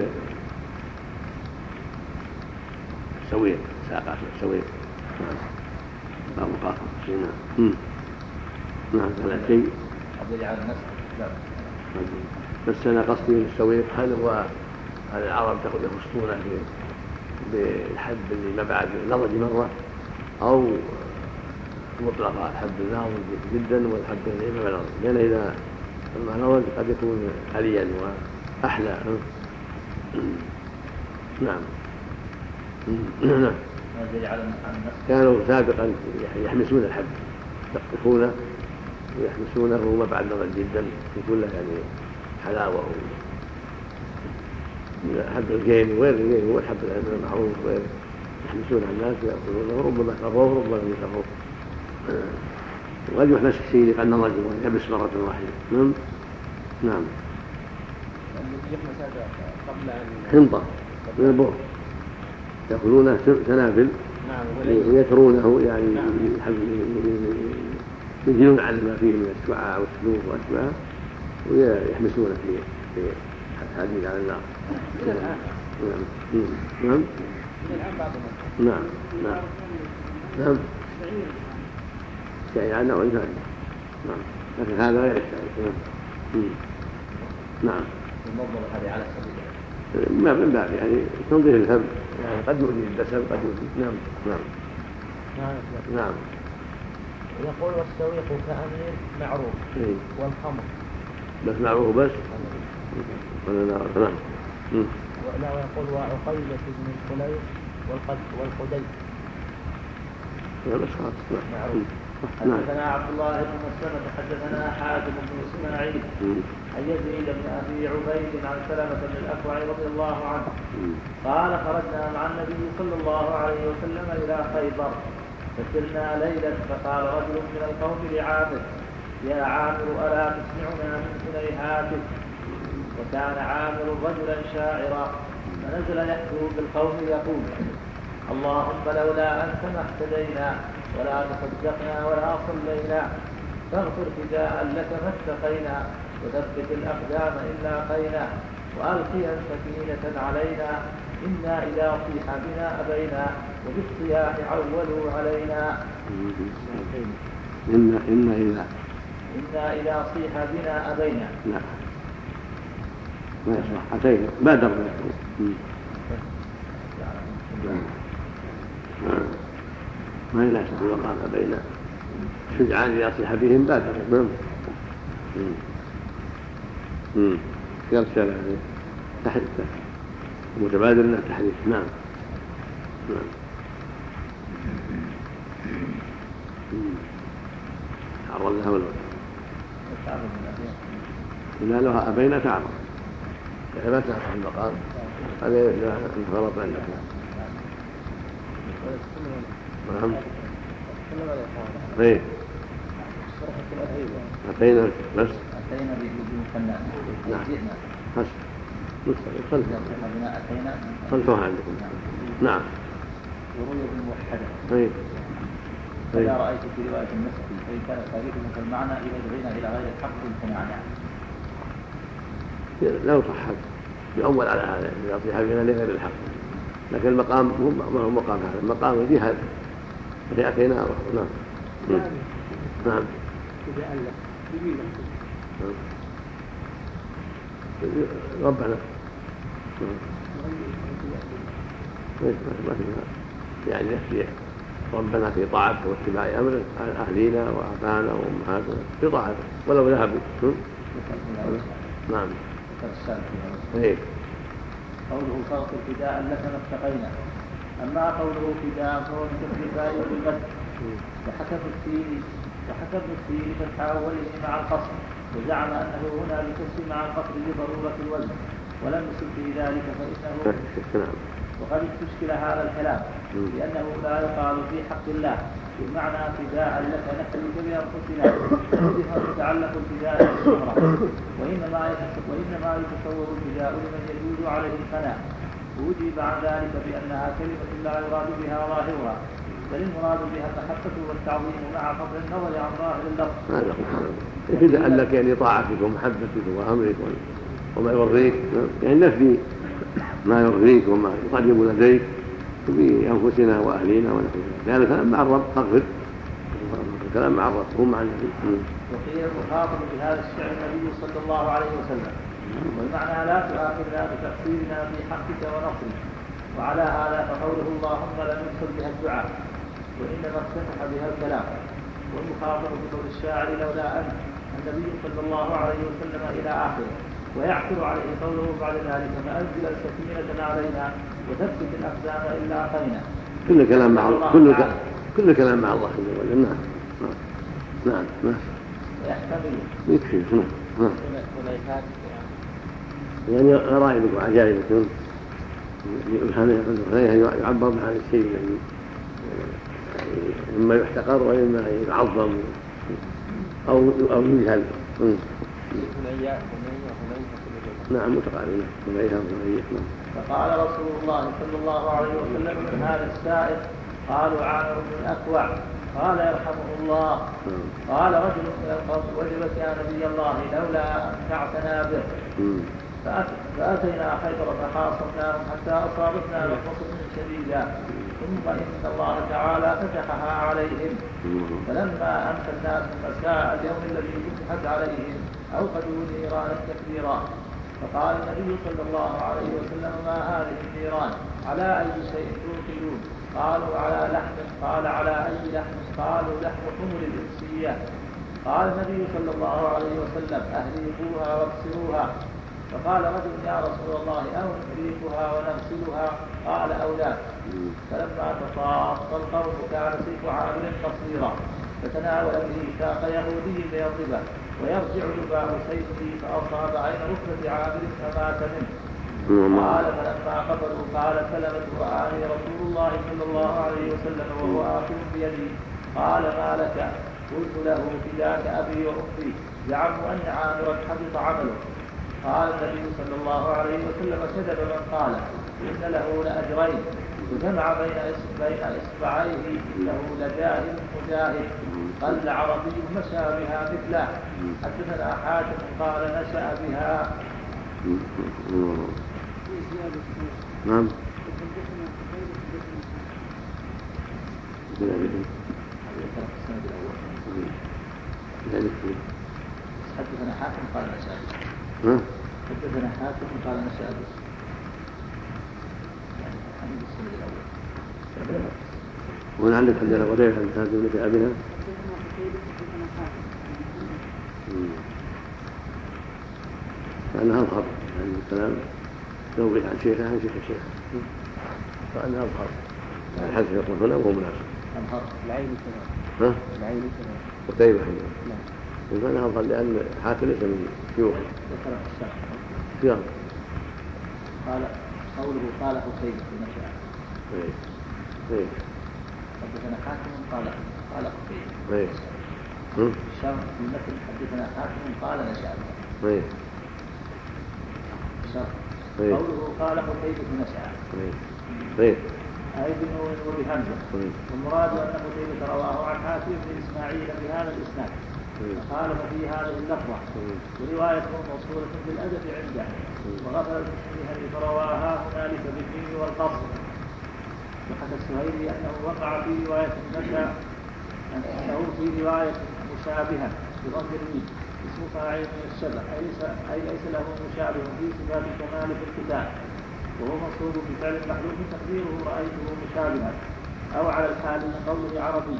[SPEAKER 3] سويت ساقات سويت. نعم. قام قاطع. نعم. نعم. هذا شيء.
[SPEAKER 4] أبدي على النسخ. لا.
[SPEAKER 3] بس أنا قصدي من السويق هل هو هل العرب يخصونه بالحد اللي ما بعد نضج مرة أو مطلقة الحد الناضج جدا والحد اللي ما بعد نضج؟ لأن إذا لما نضج قد يكون ألين وأحلى. نعم. نعم. كانوا سابقا يحمسون الحب يقطفونه ويحمسونه وما بعد نضج جدا يكون له يعني حلاوة. حب الجين وغير الجين هو الحب المعروف وغير يحمسون على الناس ويأكلونه ربما كروه ربما لم يكروه. وقد يحمس الشيء لأن نضج ويبس مرة واحدة. نعم. نعم.
[SPEAKER 2] قبل أن
[SPEAKER 3] حنطة من البر يأكلونه سنابل.
[SPEAKER 2] نعم.
[SPEAKER 3] ويترونه يعني يزيلون على ما فيه من الشعاع والسلوك وأشباهه ويحمسونه في الحديد على النار. نعم. نعم. نعم. نعم. نعم. شيء عن نوع ثاني. نعم. لكن هذا غير الشيء. نعم.
[SPEAKER 4] الموضوع هذه على السبيل.
[SPEAKER 3] ما من باب يعني تنظيف الفم يعني قد يؤذي الدسم قد يؤذي. نعم. نعم.
[SPEAKER 2] نعم.
[SPEAKER 3] نعم.
[SPEAKER 2] يقول والسويق كأمير معروف.
[SPEAKER 3] إيه.
[SPEAKER 2] والخمر.
[SPEAKER 3] بس معروف بس. ولا نعم. نعم.
[SPEAKER 2] ولا ويقول وعقيلة بن الخليل والقدي.
[SPEAKER 3] لا بس خلاص.
[SPEAKER 2] معروف.
[SPEAKER 4] حدثنا عبد الله بن مسلمة حدثنا حاتم بن اسماعيل عن يزيد بن ابي عبيد عن سلمة بن الاكوع رضي الله عنه قال خرجنا مع النبي صلى الله عليه وسلم الى خيبر فسرنا ليلا فقال رجل من القوم لعامر يا عامر الا تسمعنا من هنيهاتك. وكان عامر رجلا شاعرا فنزل يحكو بالقوم يقول اللهم لولا انت ما اهتدينا ولا تصدقنا ولا صلينا فاغفر فداء لك ما اتقينا وثبت الأقدام إن لاقينا وألقيا سكينة علينا إنا إذا صيح بنا أبينا وبالصياح عولوا علينا.
[SPEAKER 3] إنا إنا إذا
[SPEAKER 4] إنا إذا صيح بنا أبينا.
[SPEAKER 3] لا ما يصح أتينا بادر ما يناسب الوقام بين شجعان يصيح بهم بادر. نعم. امم يرسل يعني تحت متبادر من التحريف. نعم. نعم. تعرض لها ولا لا لها أبينا تعرض يعني ما تنصح المقام هذا انفرط عندك. نعم. ايه أتينا بس
[SPEAKER 4] أتينا بوجوه فنان.
[SPEAKER 3] نعم. حسن. خلفوها عندكم. نعم.
[SPEAKER 4] وروي بالموحدة.
[SPEAKER 3] طيب.
[SPEAKER 4] إذا رأيت في رواية النسخ فإن كان تاريخه كالمعنى إذا دعينا إلى غير الحق امتنعنا.
[SPEAKER 3] لا يصحب يؤول على هذا إذا صح بنا لغير الحق، لكن المقام ما هو مقام هذا، المقام جهاد الذي أتينا. نعم. نعم. ربنا يعني نفسي ربنا في طاعتك واتباع امرك على اهلينا وابانا وامهاتنا في طاعتك ولو ذهبوا. نعم. ايه.
[SPEAKER 4] قوله فرق ابتداء لك ما اتقينا. اما قوله ابتداء فهو من الكفايه بالقدر وحكم السين وحكم السين فتحاوله مع القصر وزعم انه هنا بكسر مع القصر لضروره الوزن ولم يصب في ذلك فانه وقد استشكل هذا الكلام لأنه لا يقال في حق الله بمعنى فداء لك نحرك بأنفسنا وبها تتعلق الفداء بالشهرة وإنما وإنما يتصور الفداء لمن يجوز عليه الفناء وأجيب عن ذلك بأنها كلمة لا يراد بها ظاهرها بل المراد بها المحبة والتعظيم مع فضل النظر عن ظاهر اللفظ.
[SPEAKER 3] فداء لك يعني طاعتك ومحبتك وأمرك وما يرضيك يعني نفي ما يرضيك وما يقرب لديك بأنفسنا وأهلينا ونحن ذلك كلام مع الرب فاغفر الكلام مع الرب هو مع النبي.
[SPEAKER 4] وقيل المخاطب بهذا الشعر النبي صلى الله عليه وسلم والمعنى لا تؤاخذنا بتقصيرنا في حقك ونصرك وعلى هذا فقوله اللهم لم يقصد بها الدعاء وإنما افتتح بها الكلام والمخاطب بقول الشاعر لولا أنت النبي صلى الله عليه وسلم إلى آخره ويعثر عليه قوله بعد ذلك فأنزل السكينة علينا وثبت الأقدام إلا قينا.
[SPEAKER 3] كل كلام مع الله كل كلام كل كلام مع الله عز وجل. نعم نعم نعم
[SPEAKER 4] ويحتمل
[SPEAKER 3] يكفي. نعم يعني غرائبك وعجائبك عليها يعبر عن الشيء الذي إما يحتقر وإما يعظم أو أو يجهل. نعم متقاربين إليها وإليها.
[SPEAKER 4] فقال رسول الله صلى الله عليه وسلم من هذا السائل قالوا عامر بن الأكوع قال يرحمه الله قال رجل من القوم وجبت يا نبي الله لولا أن تعتنا به فأتينا خيبر فخاصمناهم حتى أصابتنا بحكم شديدا ثم إن الله تعالى فتحها عليهم فلما أمسى الناس مساء اليوم الذي فتحت عليهم أوقدوا نيرانا كثيرا فقال النبي صلى الله عليه وسلم ما هذه النيران على أي شيء توقدون قالوا على لحم قال على أي لحم قالوا لحم حمر الإنسية قال النبي صلى الله عليه وسلم أهريقوها واكسروها فقال رجل يا رسول الله أو نحريقها ونغسلها قال أولاد فلما تصاف القوم كان سيف عامل قصيرا فتناول به ساق يهودي ليضربه ويرجع لباء سيفه فأصاب عين ركبة عامر فمات منه. قال فلما قبلوا قال سلمت وآني رسول الله صلى الله عليه وسلم وهو آخذ بيدي قال ما لك قلت له فداك أبي وأختي زعموا أن عامرا حبط عمله. قال النبي صلى الله عليه وسلم كذب من قال إن له لأجرين وجمع بين بين إصبعيه إنه لجاهل مجاهد قل عربي مشى بها مثله. حدثنا حاتم قال نشأ بها.
[SPEAKER 3] نعم.
[SPEAKER 4] حدثنا حاتم قال نشأ بها. حدثنا حاتم قال نشأ بها.
[SPEAKER 3] وهنا عندك حدثنا قتيبة عن حاتم نشأ بها. فأنها أظهر يعني الكلام توضيح عن شيخه عن شيخ الشيخ فأنها أظهر الحديث يقول هنا وهو مناسب.
[SPEAKER 4] أظهر العين كذا.
[SPEAKER 3] ها؟
[SPEAKER 4] العين كذا.
[SPEAKER 3] قتيبة نعم. فأنها أظهر لأن حاتم ليس من شيوخه.
[SPEAKER 4] ذكر الشيخ.
[SPEAKER 3] سياق.
[SPEAKER 4] قال قوله قال قتيبة نشأ.
[SPEAKER 3] إيه. إيه.
[SPEAKER 4] حدثنا حاتم قال قال قتيبة.
[SPEAKER 3] إيه.
[SPEAKER 4] الشام في المثل حدثنا حاتم قال نشأ.
[SPEAKER 3] إيه.
[SPEAKER 4] الشام قوله قال قتيبة نشأ
[SPEAKER 3] طيب
[SPEAKER 4] أي بنون وبهمزة. والمراد أن قتيبة رواه عن حاتم بن إسماعيل بهذا الإسناد قال ففي هذه اللفظة وروايته موصولة بالأدب عنده وغفل المشبه فرواها هنالك بالميم والقصر. وحكى السهيلي أنه وقع في رواية نشأ أنه في رواية مشابها بضم الميم اسم فاعل من الشبه أي ليس, أي ليس له مشابه في صفات الكمال في الكتاب وهو منصوب بفعل محذوف تقديره رأيته مشابها أو على الحال من قوله عربي.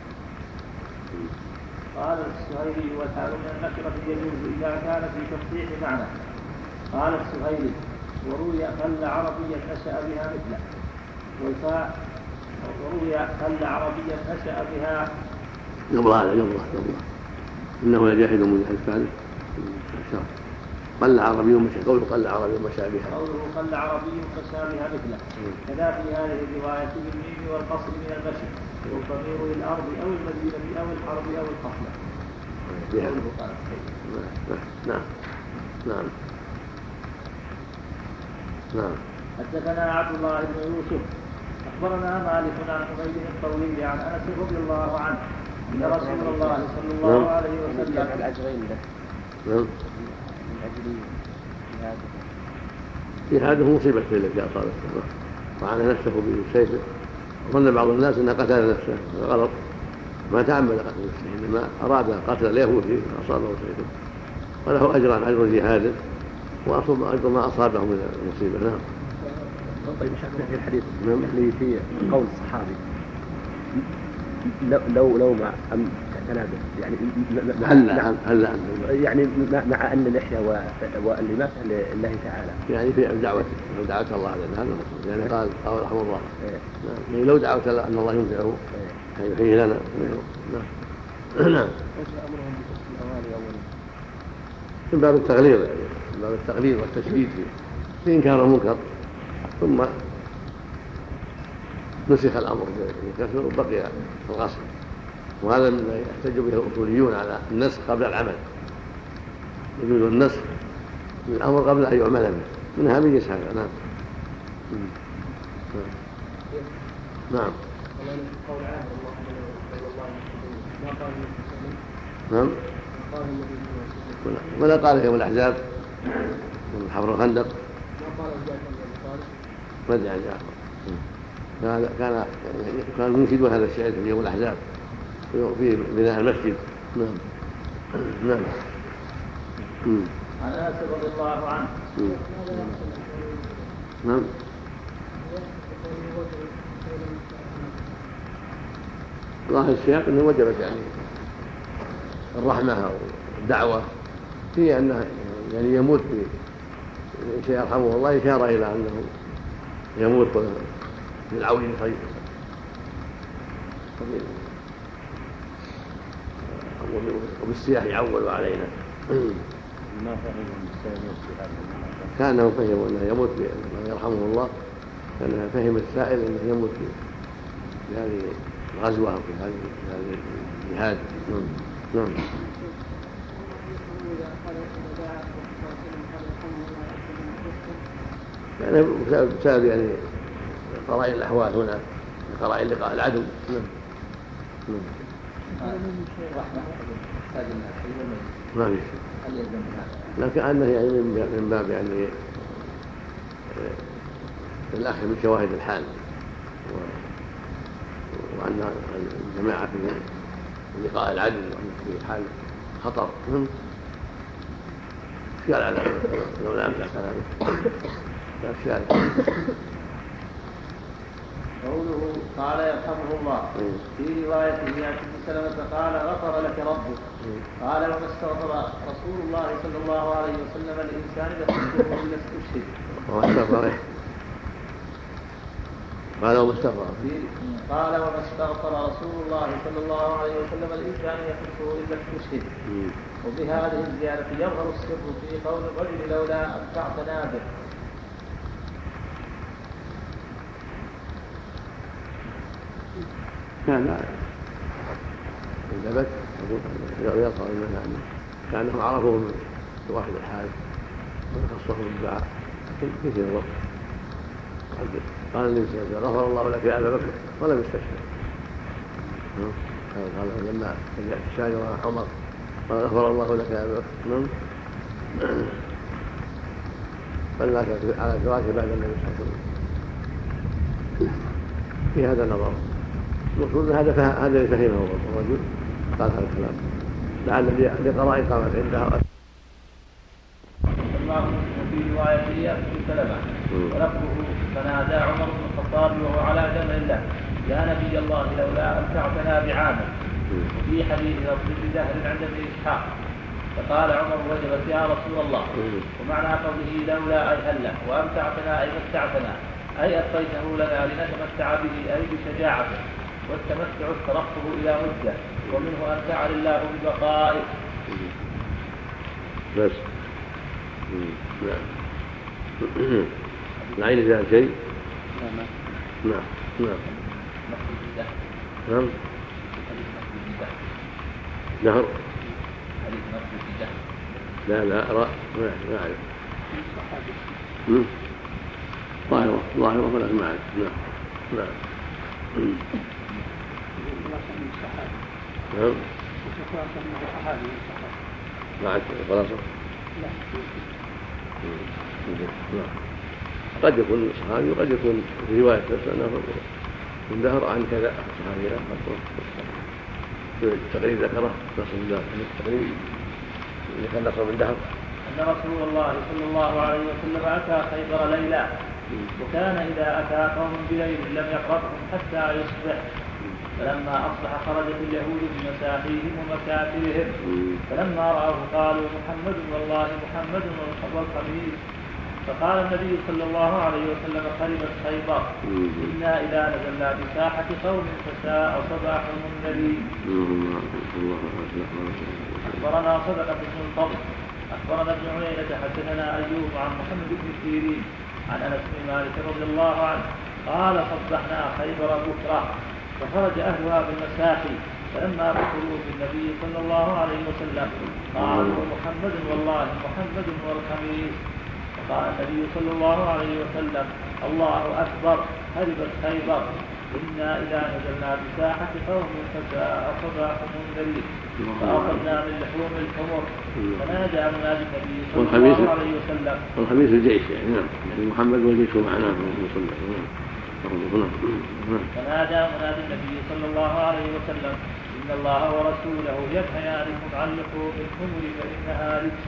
[SPEAKER 4] قال السهيلي والحال من النكرة يجوز إذا كان في تصحيح معنى. قال السهيلي وروي خل عربيا نشأ بها مثله والفاء وروي خل عربيا نشأ بها
[SPEAKER 3] قبل هذا قبل قبل إنه لجاهد مجاهد فعله قل عربي ومشى قوله قل عربي ومشابهها
[SPEAKER 4] قوله قل عربي ومشابهها مثله كذا في هذه الرواية بالميم والقصر من المشي والضمير للأرض أو المدينة أو الحرب أو القفلة.
[SPEAKER 3] نعم نعم نعم.
[SPEAKER 4] حدثنا عبد الله بن يوسف أخبرنا مالك عن حميد الطويل عن أنس رضي الله عنه أن رسول الله صلى الله عليه وسلم
[SPEAKER 1] الأجرين له
[SPEAKER 3] نعم
[SPEAKER 1] من أجل
[SPEAKER 3] جهاده مصيبة التي أصابته وعن نفسه بسيفه وظن بعض الناس أنه قتل نفسه هذا غلط ما تعمد قتل نفسه إنما أراد قتل اليهودي فأصابه سيفه وله أجران أجر جهاده وأصاب أجر ما أصابه من المصيبة. نعم.
[SPEAKER 5] طيب شكله في الحديث اللي في قول الصحابي لو لو لو مع أم تنابه يعني
[SPEAKER 3] هلا هلا
[SPEAKER 5] يعني مع أن اللحية واللماس لله تعالى
[SPEAKER 3] يعني في دعوة لو دعوت الله على هذا يعني قال قال رحمه الله يعني لو دعوت أن الله ينفعه يحيي لنا. نعم نعم. من باب التغليظ يعني من باب التغليظ والتشديد في إنكار المنكر ثم نسخ الأمر بالكسر وبقي الغسل وهذا مما يحتج به الأصوليون على النسخ قبل العمل يجوز النسخ من الأمر قبل أن يعمل به منها من يسهل. نعم نعم نعم ولا قال يوم الأحزاب من حفر الخندق ما ادري عن جعفر كان كان كان ينشد هذا الشعر في يوم الأحزاب في بناء المسجد. نعم نعم.
[SPEAKER 4] عن أنس رضي الله عنه
[SPEAKER 3] نعم ظاهر السياق أنه وجبت يعني الرحمة والدعوة في أنه يعني يموت يرحمه الله إشارة إلى أنه يموت بالعون خير وبالسياح يعول علينا كانه فهم أنه يموت بأنه يرحمه الله كان فهم السائل أنه يموت في هذه الغزوة وفي هذه الجهاد. نعم. يعني بسبب يعني قرائن الأحوال هنا قرائن لقاء العدو. نعم ما في لكن أنه يعني من باب يعني الأخذ من شواهد الحال وأن الجماعة في لقاء العدو في حال خطر اشكال على لو لا أمسك كلامه اشكال.
[SPEAKER 4] قوله قال يرحمه الله في روايته عن ابن سلمة قال غفر لك ربك قال وما استغفر رسول الله صلى الله عليه وسلم الإنسان لتذكره إلا استشهد
[SPEAKER 3] قال وما استغفر
[SPEAKER 4] قال وما استغفر رسول الله صلى الله عليه وسلم الإنسان يخفه إلا استشهد. وبهذه الزيادة يظهر السر في قول الرجل لولا أنفعت نابه.
[SPEAKER 3] كان الجبت يظهر منها كأنهم عرفوا من واحد الحال وخصهم بالدعاء كثير الوقت. قال الإنسان غفر الله لك يا أبا بكر ولم يستشهد. قال لما جاءت الشاجرة مع عمر قال غفر الله لك يا أبا بكر فلمات على فراشه بعد النبي صلى الله عليه وسلم. في هذا النظر المقصود هذا هذا يفهمه الرجل قال هذا الكلام لعل لقراء قامت عندها
[SPEAKER 4] في رواية إياس بن سلمة ولفظه فنادى عمر بن الخطاب وهو على جمل له يا نبي الله لولا أمتعتنا بعامر. وفي حديث رسول بدهر عند ابن إسحاق فقال عمر وجبت يا رسول الله. ومعنى قوله لولا أي هلا وأمتعتنا أي متعتنا أي أبقيته لنا لنتمتع به أي بشجاعته والتمتع الترقب إلى مدة ومنه أمتع لله ببقائه.
[SPEAKER 3] بس نعم العين فيها شيء نعم نعم نعم نهر لا لا أرى ما أعرف ظاهرة ظاهرة ولكن ما أعرف نعم نعم نعم ما أعرف خلاص قد يكون صحابي وقد يكون في رواية نفسه من دهر عن كذا صحابي لا في التقريب ذكره نصر الله التقريب اللي كان نصر من دهر
[SPEAKER 4] أن رسول الله صلى الله عليه وسلم أتى خيبر ليلا وكان إذا أتى قوم بليل لم يقربهم حتى يصبح فلما أصبح خرجت اليهود بمساحيهم ومكاتبهم فلما رأوه قالوا محمد والله محمد والخميس. فقال النبي صلى الله عليه وسلم خربت خيبر إنا إذا نزلنا بساحة قوم فساء صباح المنذرين. أخبرنا صدقة بن الفضل أخبرنا ابن عيينة حدثنا أيوب عن محمد بن سيرين عن أنس بن مالك رضي الله عنه قال صبحنا خيبر بكرة فخرج أهلها بالمساحي فلما دخلوا بالنبي صلى الله عليه وسلم قالوا محمد والله محمد والخميس. فقال النبي صلى الله عليه وسلم الله أكبر هربت خيبر إنا إذا نزلنا بساحة قوم فساء صباح منذرين فأخذنا من لحوم الحمر فنادى منادي النبي صلى الله عليه وسلم.
[SPEAKER 3] والخميس الجيش يعني نعم يعني محمد والجيش معناه صلى الله عليه وسلم.
[SPEAKER 4] فنادى منادي النبي صلى الله عليه وسلم إن الله ورسوله ينهيانكم عن لحوم الحمر فإنها رجس.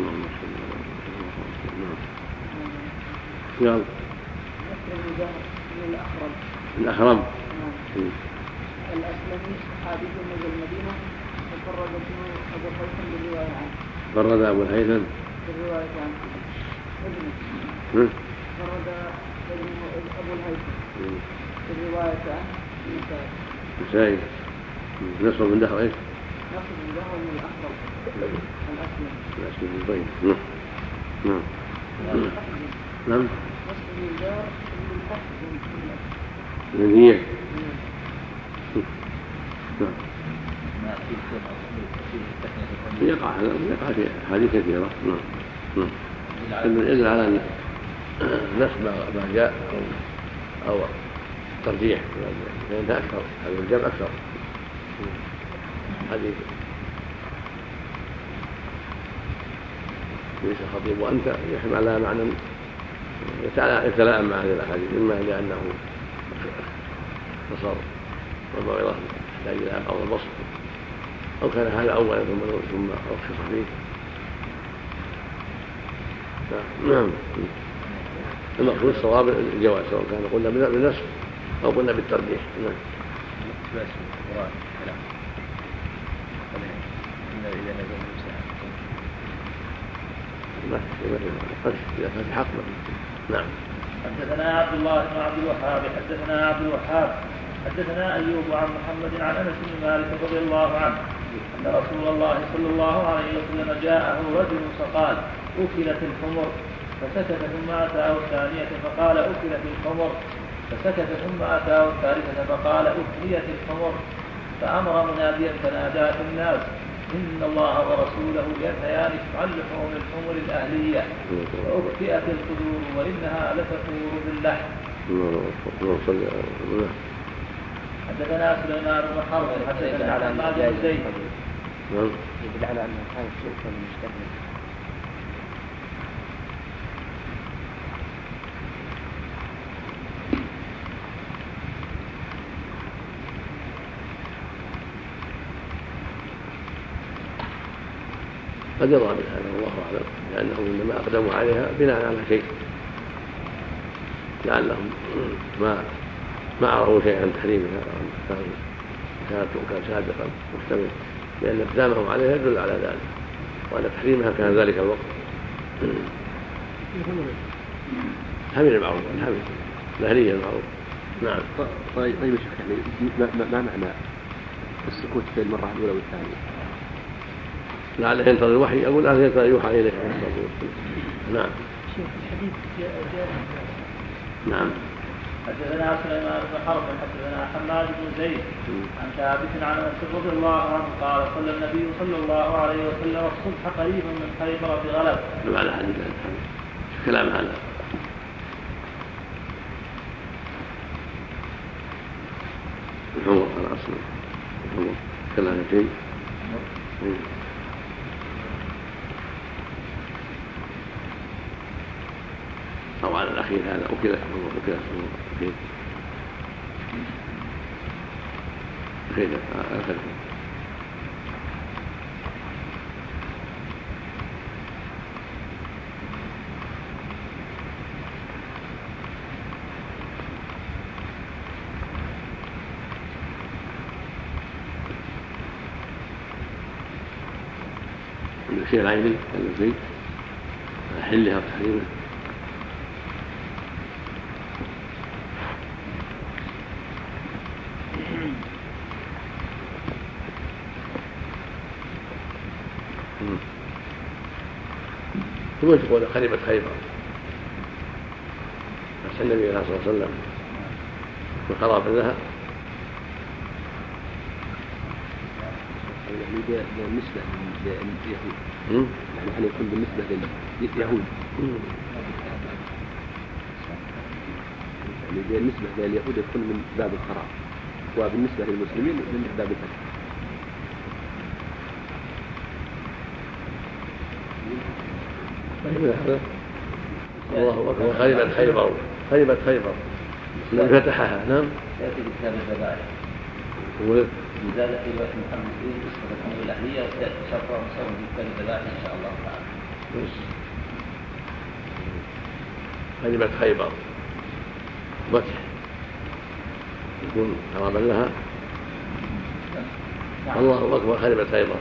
[SPEAKER 3] يلا
[SPEAKER 2] الأخرم
[SPEAKER 3] الأخرم
[SPEAKER 2] الأسلمي صحابي نزل المدينة وفرد ابن أبو الهيثم بالرواية عنه.
[SPEAKER 3] فرد أبو الهيثم
[SPEAKER 2] بالرواية عنه ابنه فرد أبو الهيثم بالرواية عنه
[SPEAKER 3] مسائل نصر من دهر إيش؟
[SPEAKER 2] نصر من دهر من الأخرم الأسلم
[SPEAKER 3] الأسلم طيب نعم نعم نعم
[SPEAKER 2] نصر من دهر من الأسلم
[SPEAKER 3] من هي يقع هذا يقع في أحاديث كثيرة نعم نعم يدل على أن نسب ما جاء أو أو ترجيح لأن أكثر هذا الجمع أكثر حديث ليس خطيب وأنت يحمل على معنى يتلائم مع هذه الأحاديث إما لأنه اختصر والموعظة تحتاج إلى قول البسط أو كان هذا أولا ثم ثم رخص فيه. نعم المقصود الصواب الجواز سواء كان قلنا بالنسب أو قلنا بالترجيح. نعم في حق. نعم
[SPEAKER 4] حدثنا عبد الله بن عبد الوهاب حدثنا عبد الوهاب حدثنا أيوب عن محمد عن أنس بن مالك رضي الله عنه أن رسول الله صلى الله عليه وسلم جاءه رجل فقال أكلت الحمر فسكت ثم أتاه الثانية فقال أكلت الحمر فسكت ثم أتاه الثالثة فقال أكلت الحمر فأمر مناديا فنادى في الناس إن الله ورسوله ينهيان عن لحوم الحمر الأهلية وأكفئت القدور وإنها لتفور باللحم. حدثنا سليمان بن حرب حدثنا على حماد بن زيد.
[SPEAKER 5] يدل على أن هذا الشيء كان مشتهر.
[SPEAKER 3] قد يضع بهذا والله أعلم، لأنهم إنما أقدموا عليها بناء على شيء، لعلهم ما ما عرفوا شيئا عن تحريمها كانت كان سابقا مشتمل، لأن اقدامهم عليها يدل على ذلك، وأن تحريمها كان ذلك الوقت. حمل المعروف الحمل الأهلية المعروف. نعم.
[SPEAKER 5] طيب طيب شيخ، ما ما معنى السكوت في المرة الأولى والثانية؟
[SPEAKER 3] لعله ينتظر الوحي، أقول أهل ينتظر يوحى إليه. نعم.
[SPEAKER 2] شيخ الحديث جاء.
[SPEAKER 3] نعم.
[SPEAKER 4] حدثنا سليمان بن حرب حدثنا حماد بن زيد عن ثابت عن انس رضي الله عنه قال صلى النبي صلى الله عليه وسلم الصبح قريبا من خيبر بغلب.
[SPEAKER 3] على حديث كلام هذا. الحمر الأصل الحمر كلام شيء. أو على الأخير هذا أكلت أكلت أكلت أكلت أكلت الشيء العيني الذي حلها وتحريمه. ثم تقول خربت خيبر، بس النبي صلى الله عليه وسلم وخراب لها.
[SPEAKER 5] يعني بالنسبة لليهود، يعني هل يكون بالنسبة لليهود؟ يعني بالنسبة لليهود يكون من باب الخراب، وبالنسبة للمسلمين من باب الفتح.
[SPEAKER 3] الله أكبر. خربت خيبر خربت خيبر من فتحها. نعم.
[SPEAKER 1] سيأتي بكتاب الذبائح وزاد في بيت محمد نسبة الحمر الأهلية، وسيأتي شرطها مسوى في كتاب الذبائح إن شاء الله تعالى.
[SPEAKER 3] خربت خيبر فتح يكون حرابا لها. الله أكبر. خربت خيبر.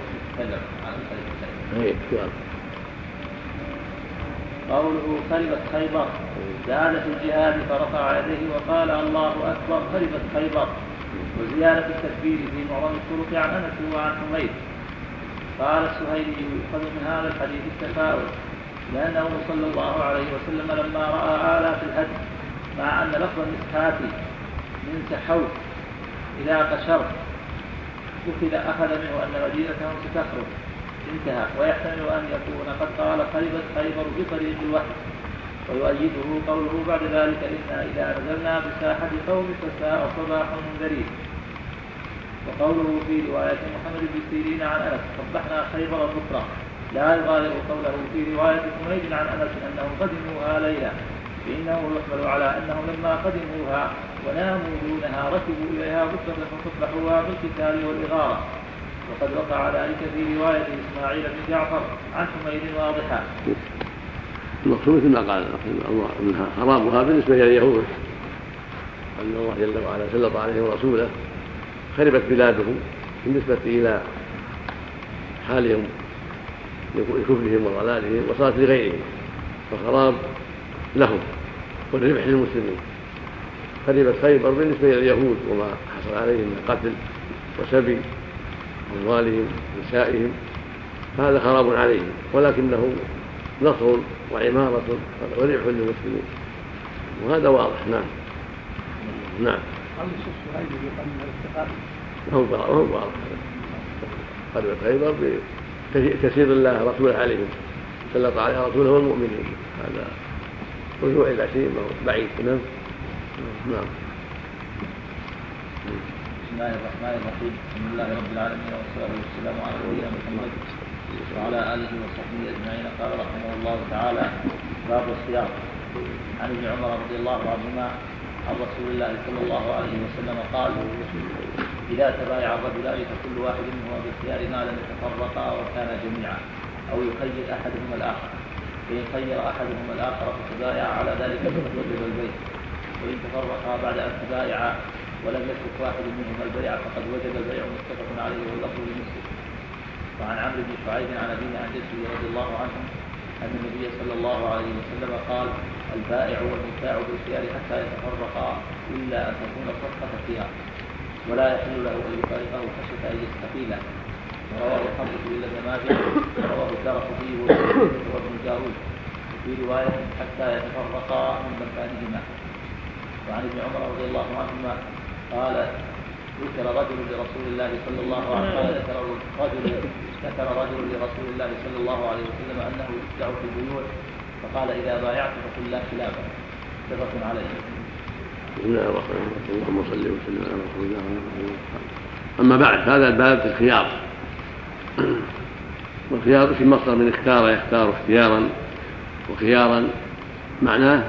[SPEAKER 4] قوله خربت خيبر زاد في الجهاد فرفع يديه وقال الله أكبر خربت خيبر، وزيادة التكبير في معظم الطرق عن أنس وعن حميد. قال السهيلي يؤخذ من هذا الحديث التفاؤل، لأنه صلى الله عليه وسلم لما رأى آلاف الهدي مع أن لفظ المسحات من سحوت إلى قشر أخذ أخذ منه أن مدينتهم ستخرج انتهى، ويحتمل أن يكون قد قال خربت خيبر بطريق الوحي، ويؤيده قوله بعد ذلك إنا إذا نزلنا بساحة قوم فساء صباح منذرين. وقوله في رواية محمد بن سيرين عن أنس صبحنا خيبر بكرة لا يغادر قوله في رواية حميد عن أنس أنهم قدموها ليلا، فإنه يحمل على أنهم لما قدموها وناموا دونها ركبوا إليها بكرة فصبحوها بالقتال والإغارة. وقد وقع ذلك في رواية إسماعيل بن جعفر عن حميد واضحا.
[SPEAKER 3] المقصود مثل ما قال الله انها خرابها بالنسبه لليهود، ان الله جل وعلا سلط عليهم رسوله خربت بلادهم بالنسبه الى حالهم لكفرهم وضلالهم، وصارت لغيرهم، فخراب لهم والربح للمسلمين. خربت خيبر بالنسبه لليهود وما حصل عليهم من قتل وسبي أموالهم نسائهم، هذا خراب عليهم، ولكنه نصر وعمارة وربح للمسلمين، وهذا واضح. نعم. نعم. هو واضح. غزوة خيبر بتسير الله رسوله عليهم، سلط عليها رسوله والمؤمنين. هذا رجوع إلى شيء بعيد. نعم. نعم.
[SPEAKER 4] بسم الله الرحمن الرحيم. الحمد لله رب العالمين والصلاة والسلام على نبينا محمد وعلى آله وصحبه أجمعين. قال رحمه الله تعالى: باب الصيام. عن ابن عمر رضي الله عنهما عن رسول الله صلى الله عليه وسلم قال: إذا تبايع الرجلان فكل واحد منهما بالخيار ما لم يتفرقا وكان جميعا، أو يخير أحدهما الآخر، فإن خير أحدهما الآخر فتبايع على ذلك فقد وجب البيع، وإن تفرقا بعد أن تبايعا ولم يترك واحد منهما البيع فقد وجب البيع. متفق عليه واللفظ لمسلم. وعن عمرو بن شعيب عن أبيه عن جده رضي الله عنه أن النبي صلى الله عليه وسلم قال: البائع والمبتاع بالخيار حتى يتفرقا إلا أن تكون صفقة خيار، ولا يحل له أن يفارقه خشية أن يستقيله. ورواه الخمسة إلا ابن ماجه ورواه الدارقطني وابن الجارود في رواية حتى يتفرقا من مكانهما. وعن ابن عمر رضي الله عنهما قال: ذكر رجل لرسول الله صلى الله عليه وسلم ذكر رجل ذكر رجل لرسول الله صلى الله عليه وسلم أنه يبدع في البيوع، فقال: إذا بايعت فقل لا خلاف. متفق عليه.
[SPEAKER 3] بسم الله الرحمن الرحيم. اللهم صل وسلم على رسول الله. أما بعد، هذا الباب في الخيار. والخيار في مصدر من اختار يختار اختيارا، وخيارا معناه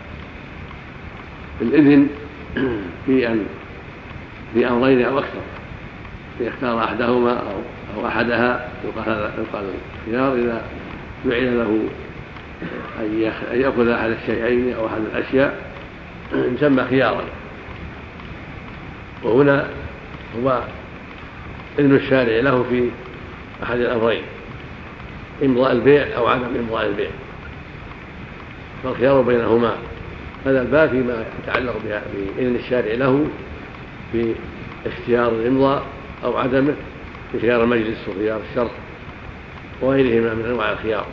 [SPEAKER 3] الإذن في أن في أمرين أو أكثر، ليختار أحدهما أو أو أحدها. يقال هذا يقال الخيار إذا جعل له أن يأخذ أحد الشيئين أو أحد الأشياء يسمى خيارا. وهنا هو إذن الشارع له في أحد الأمرين: إمضاء البيع أو عدم إمضاء البيع، فالخيار بينهما. هذا الباب فيما يتعلق بإذن الشارع له في اختيار الإمضاء أو عدمه، في خيار المجلس وخيار الشرط وغيرهما من أنواع الخيار.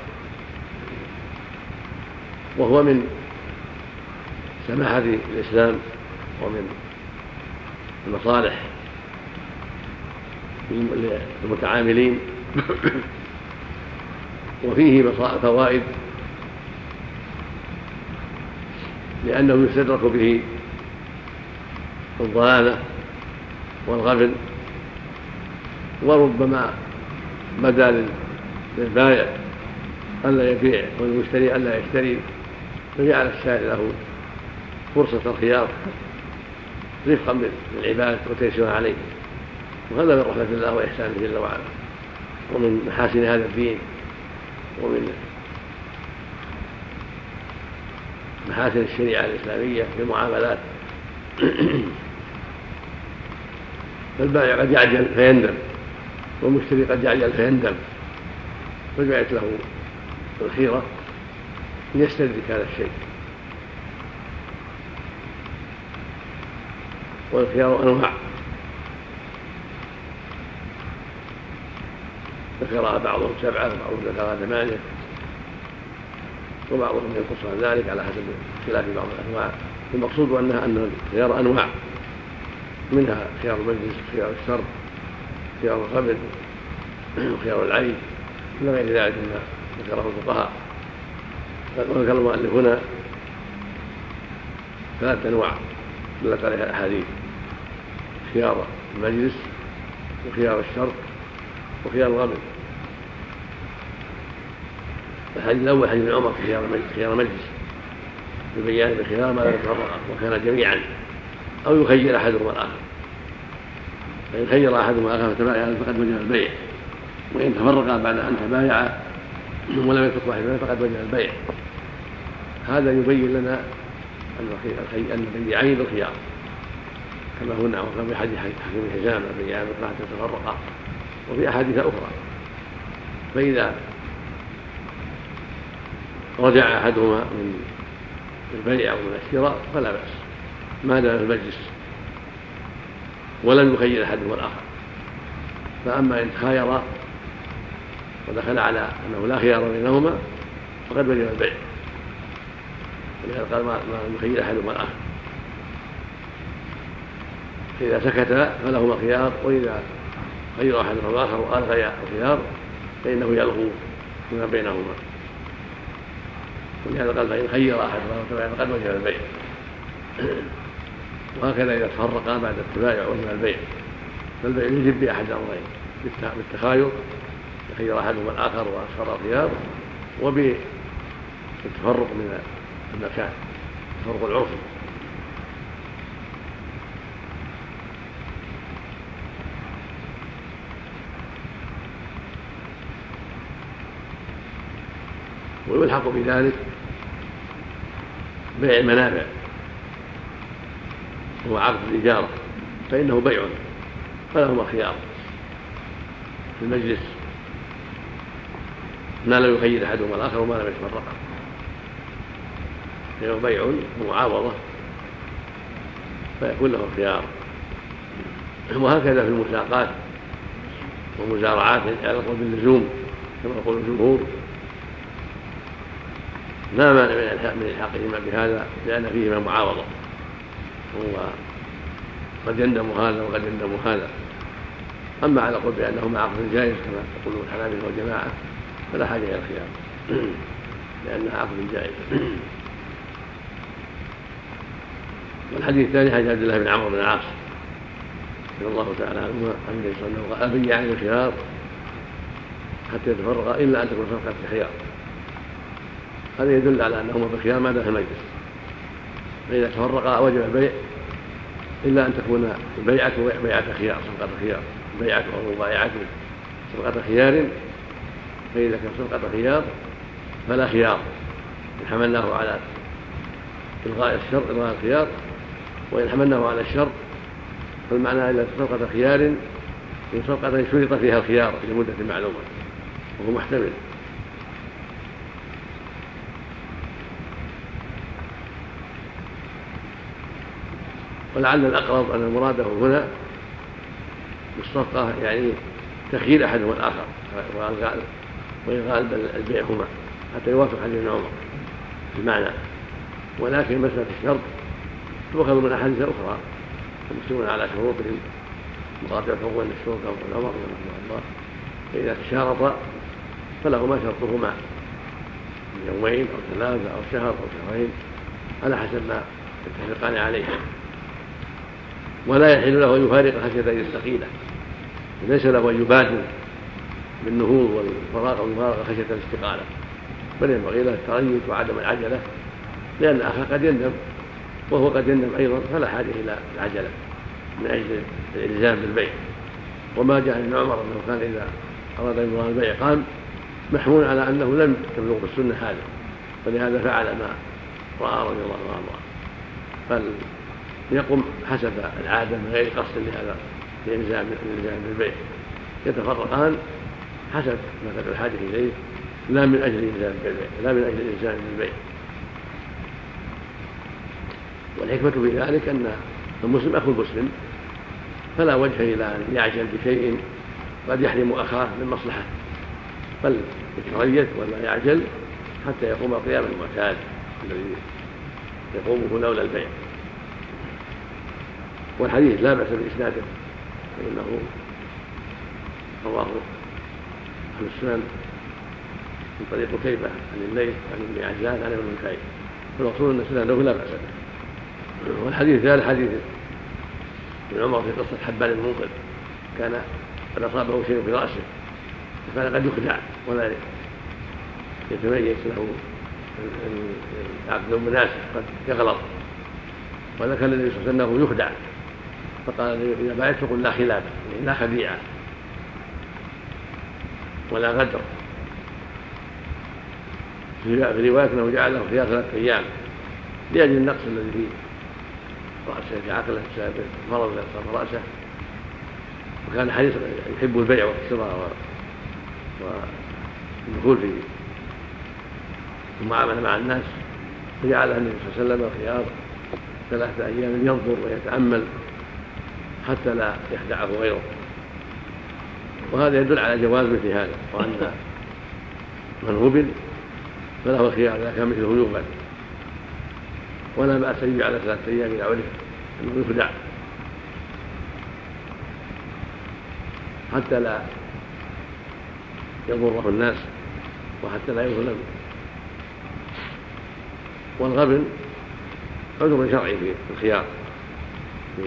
[SPEAKER 3] وهو من سماحة الإسلام ومن المصالح للمتعاملين، وفيه فوائد لأنه يستدرك به الضلالة والغبن. وربما بدا للبائع ألا يبيع والمشتري ألا يشتري، فجعل الشارع له فرصة الخيار رفقا بالعباد وتيسيرا عليه. وهذا من رحمة الله وإحسانه جل وعلا، ومن محاسن هذا الدين، ومن محاسن الشريعة الإسلامية في المعاملات. فالبائع قد يعجل فيندم، والمشتري قد يعجل فيندم، فجعلت له الخيرة ليستدرك هذا الشيء. والخيار أنواع، ذكرها بعضهم سبعة وبعضهم ذكرها ثمانية، وبعضهم ينقص عن ذلك على حسب اختلاف بعض الأنواع. المقصود أنها أن الخيار أنواع، منها خيار المجلس، خيار الشرط، خيار القبض، وخيار العين، إلى غير ذلك مما ذكره الفقهاء. وذكر المؤلف هنا ثلاث أنواع دلت عليها الأحاديث: خيار المجلس، وخيار الشرط، وخيار القبض. الحديث الأول حديث ابن عمر في خيار المجلس ببيان الخيار ما لا يتفرق وكان جميعا، أو يخير أحدهما الآخر، فإن خير أحدهما الآخر فتبايع فقد وجب البيع، وإن تفرقا بعد أن تبايعا ولم يترك واحد منهما فقد وجب البيع. هذا يبين لنا أن البيعين بالخيار كما هنا، وكما في حديث حكيم حزام البيعان حتى تفرقا، وفي أحاديث أخرى. فإذا رجع أحدهما من البيع أو من الشراء فلا بأس ما دام في المجلس ولم يخير أحدهما الآخر. فأما إن تخايرا ودخل على أنه لا خيار بينهما فقد وجب البيع، ولهذا قال ما يخير أحدهما الآخر. فإذا سكت فلهما خيار، وإذا خير أحدهما الآخر وألغى الخيار فإنه يلغو فيما بينهما، ولهذا قال فإن خير أحدهما فقد وجب البيع. وهكذا إذا تفرقا بعد التبايع وجب البيع، فالبيع يجب بأحد الأمرين: بالتخاير يخير أحدهما الآخر وأصفر الخيار، وبالتفرق من المكان، التفرق العرفي. ويلحق بذلك بيع المنافع هو عقد الإجارة، فإنه بيع فلهما خيار في المجلس ما لم يخير أحدهما الآخر وما لم يتفرقا، فإنه بيع ومعاوضة فيكون له خيار. وهكذا في المساقات ومزارعات يعلق باللزوم كما يقول الجمهور لا مانع من إلحاقهما بهذا لأن فيهما معاوضة، وقد يندم هذا وقد يندم هذا. أما على قول بأنهما عقد جائز كما يقولون الحنابلة والجماعة فلا حاجة إلى الخيار لأنها عقد جائز. والحديث الثاني حديث عبد الله بن عمرو بن العاص رضي الله تعالى عنهما عن النبي صلى الله عليه وسلم قال: البيعان الخيار حتى يتفرقا إلا أن تكون صفقة خيار. هذا يدل على أنهما بالخيار ما دام في المجلس، فإذا تفرقا وجب البيع إلا أن تكون البيعة بيعة خيار، صفقة خيار، بيعة أو مبايعة صفقة خيار. فإذا كان صفقة خيار فلا خيار إن حملناه على إلغاء الشرط إلغاء الخيار، وإن حملناه على الشرط فالمعنى إلا صفقة خيار هي صفقة شرط فيها الخيار لمدة معلومة وهو محتمل. ولعل الأقرب أن المراده هنا بالصفقة يعني تخيير أحدهما الآخر وإلغاء البيع هما حتى يوافق حديث ابن عمر في المعنى. ولكن مسألة الشرط تؤخذ من أحاديث أخرى، المسلمون على شروطهم مقاطعة عقوبة الشروط كما قال عمر رحمه الله، فإذا تشارطا فلهما شرطهما من يومين أو ثلاثة أو شهر أو شهرين على حسب ما يتفقان عليه. ولا يحل له أن يفارق خشية أن يستقيله، ليس له أن يبادر بالنهوض والفراغ أو المفارقة خشية الاستقالة، بل ينبغي له التريث وعدم العجلة، لأن أخاه قد يندم وهو قد يندم أيضا، فلا حاجة إلى العجلة من أجل الإلزام بالبيع. وما جاء ابن عمر أنه كان إذا أراد أن يلغي البيع قام محمول على أنه لم تبلغ بالسنة هذا، فلهذا فعل ما رأى رضي الله عنه، فليقم حسب العادة من غير قصد لهذا الإلزام بالبيع، يتفرقان حسب ما تدعو الحاجة إليه، لا من أجل الإلزام بالبيع لا من أجل الإلزام بالبيع. والحكمة في ذلك أن المسلم أخو المسلم، فلا وجه إلى أن يعجل بشيء قد يحرم أخاه من مصلحة، بل يتريث ولا يعجل حتى يقوم قيام المعتاد الذي يقومه لولا البيع. والحديث لا بأس بإسناده، فإنه رواه أهل السنن من طريق كيبة عن الليث عن ابن عجلان عن ابن كعب، فالمقصود أن سنده لا بأس به. والحديث الثالث حديث ابن عمر في قصة حبان المنقذ، كان قد أصابه شيء في رأسه فكان قد يخدع ولا يتميز له العبد المناسب، قد يغلط، وذكر النبي صلى الله عليه وسلم يخدع، فقال إذا بايعت فقل لا خلاف، يعني لا خديعة ولا غدر. في رواية أنه جعله خيار ثلاثة أيام لأجل النقص الذي في رأسه في عقله بسبب المرض الذي أصاب رأسه، وكان حريصا يحب البيع والشراء والدخول في المعاملة مع الناس، فجعله النبي صلى الله عليه وسلم خيار ثلاثة أيام ينظر ويتأمل حتى لا يخدعه غيره. وهذا يدل على جواز مثل هذا، وأن من هبل فله خيار إذا كان مثله يقبل، ولا بأس أن يجعل ثلاثة أيام إذا عرف أنه يخدع حتى لا يضره الناس وحتى لا يظلم. والغبن عذر شرعي في الخيار في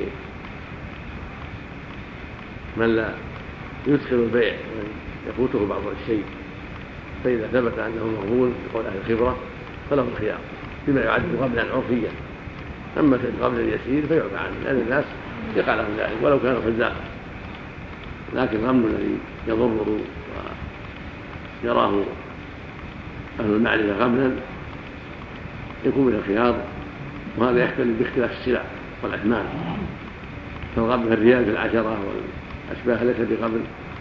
[SPEAKER 3] من لا يدخل البيع يفوته بعض الشيء، فإذا ثبت أنه مغبون بقول أهل الخبرة فله الخيار بما يعد غبنا عرفيا. أما الغبن اليسير فيعفى عنه لأن الناس يقع لهم ذلك ولو كانوا حذاقا، لكن الغبن الذي يضره ويراه أهل المعرفة غبنا يكون من الخيار، وهذا يختلف باختلاف السلع والأثمان. فالغبن الريال في العشرة والأشباه ليس بغبن،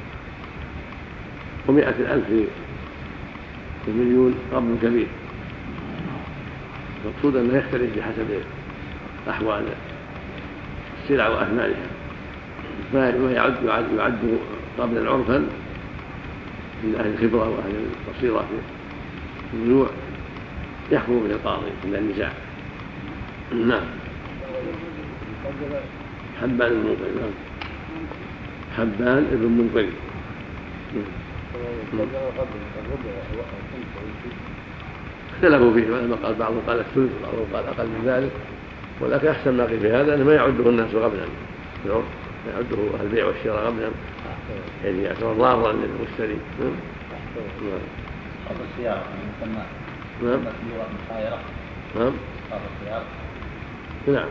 [SPEAKER 3] ومائة الألف في المليون غبن كبير. المقصود أنه يختلف بحسب أحوال السلع وأثمانها، فيعد يعد, يعد غبنا عرفا من أهل الخبرة وأهل البصيرة في البيوع يحكم به القاضي عند النزاع. نعم. حبان بن منقذ. حبان بن منقذ. اختلفوا فيه ولما قال بعضهم قال الثلث وبعضهم قال اقل من ذلك، ولكن احسن ما قيل في هذا انه ما يعده الناس غبنا في العرف، ما يعده اهل البيع والشراء غبنا يعني يعتبر ضارا للمشتري.
[SPEAKER 4] قبل السيارة المسمى
[SPEAKER 3] نعم
[SPEAKER 4] المخايرة.
[SPEAKER 3] نعم
[SPEAKER 4] قبل السيارة
[SPEAKER 3] نعم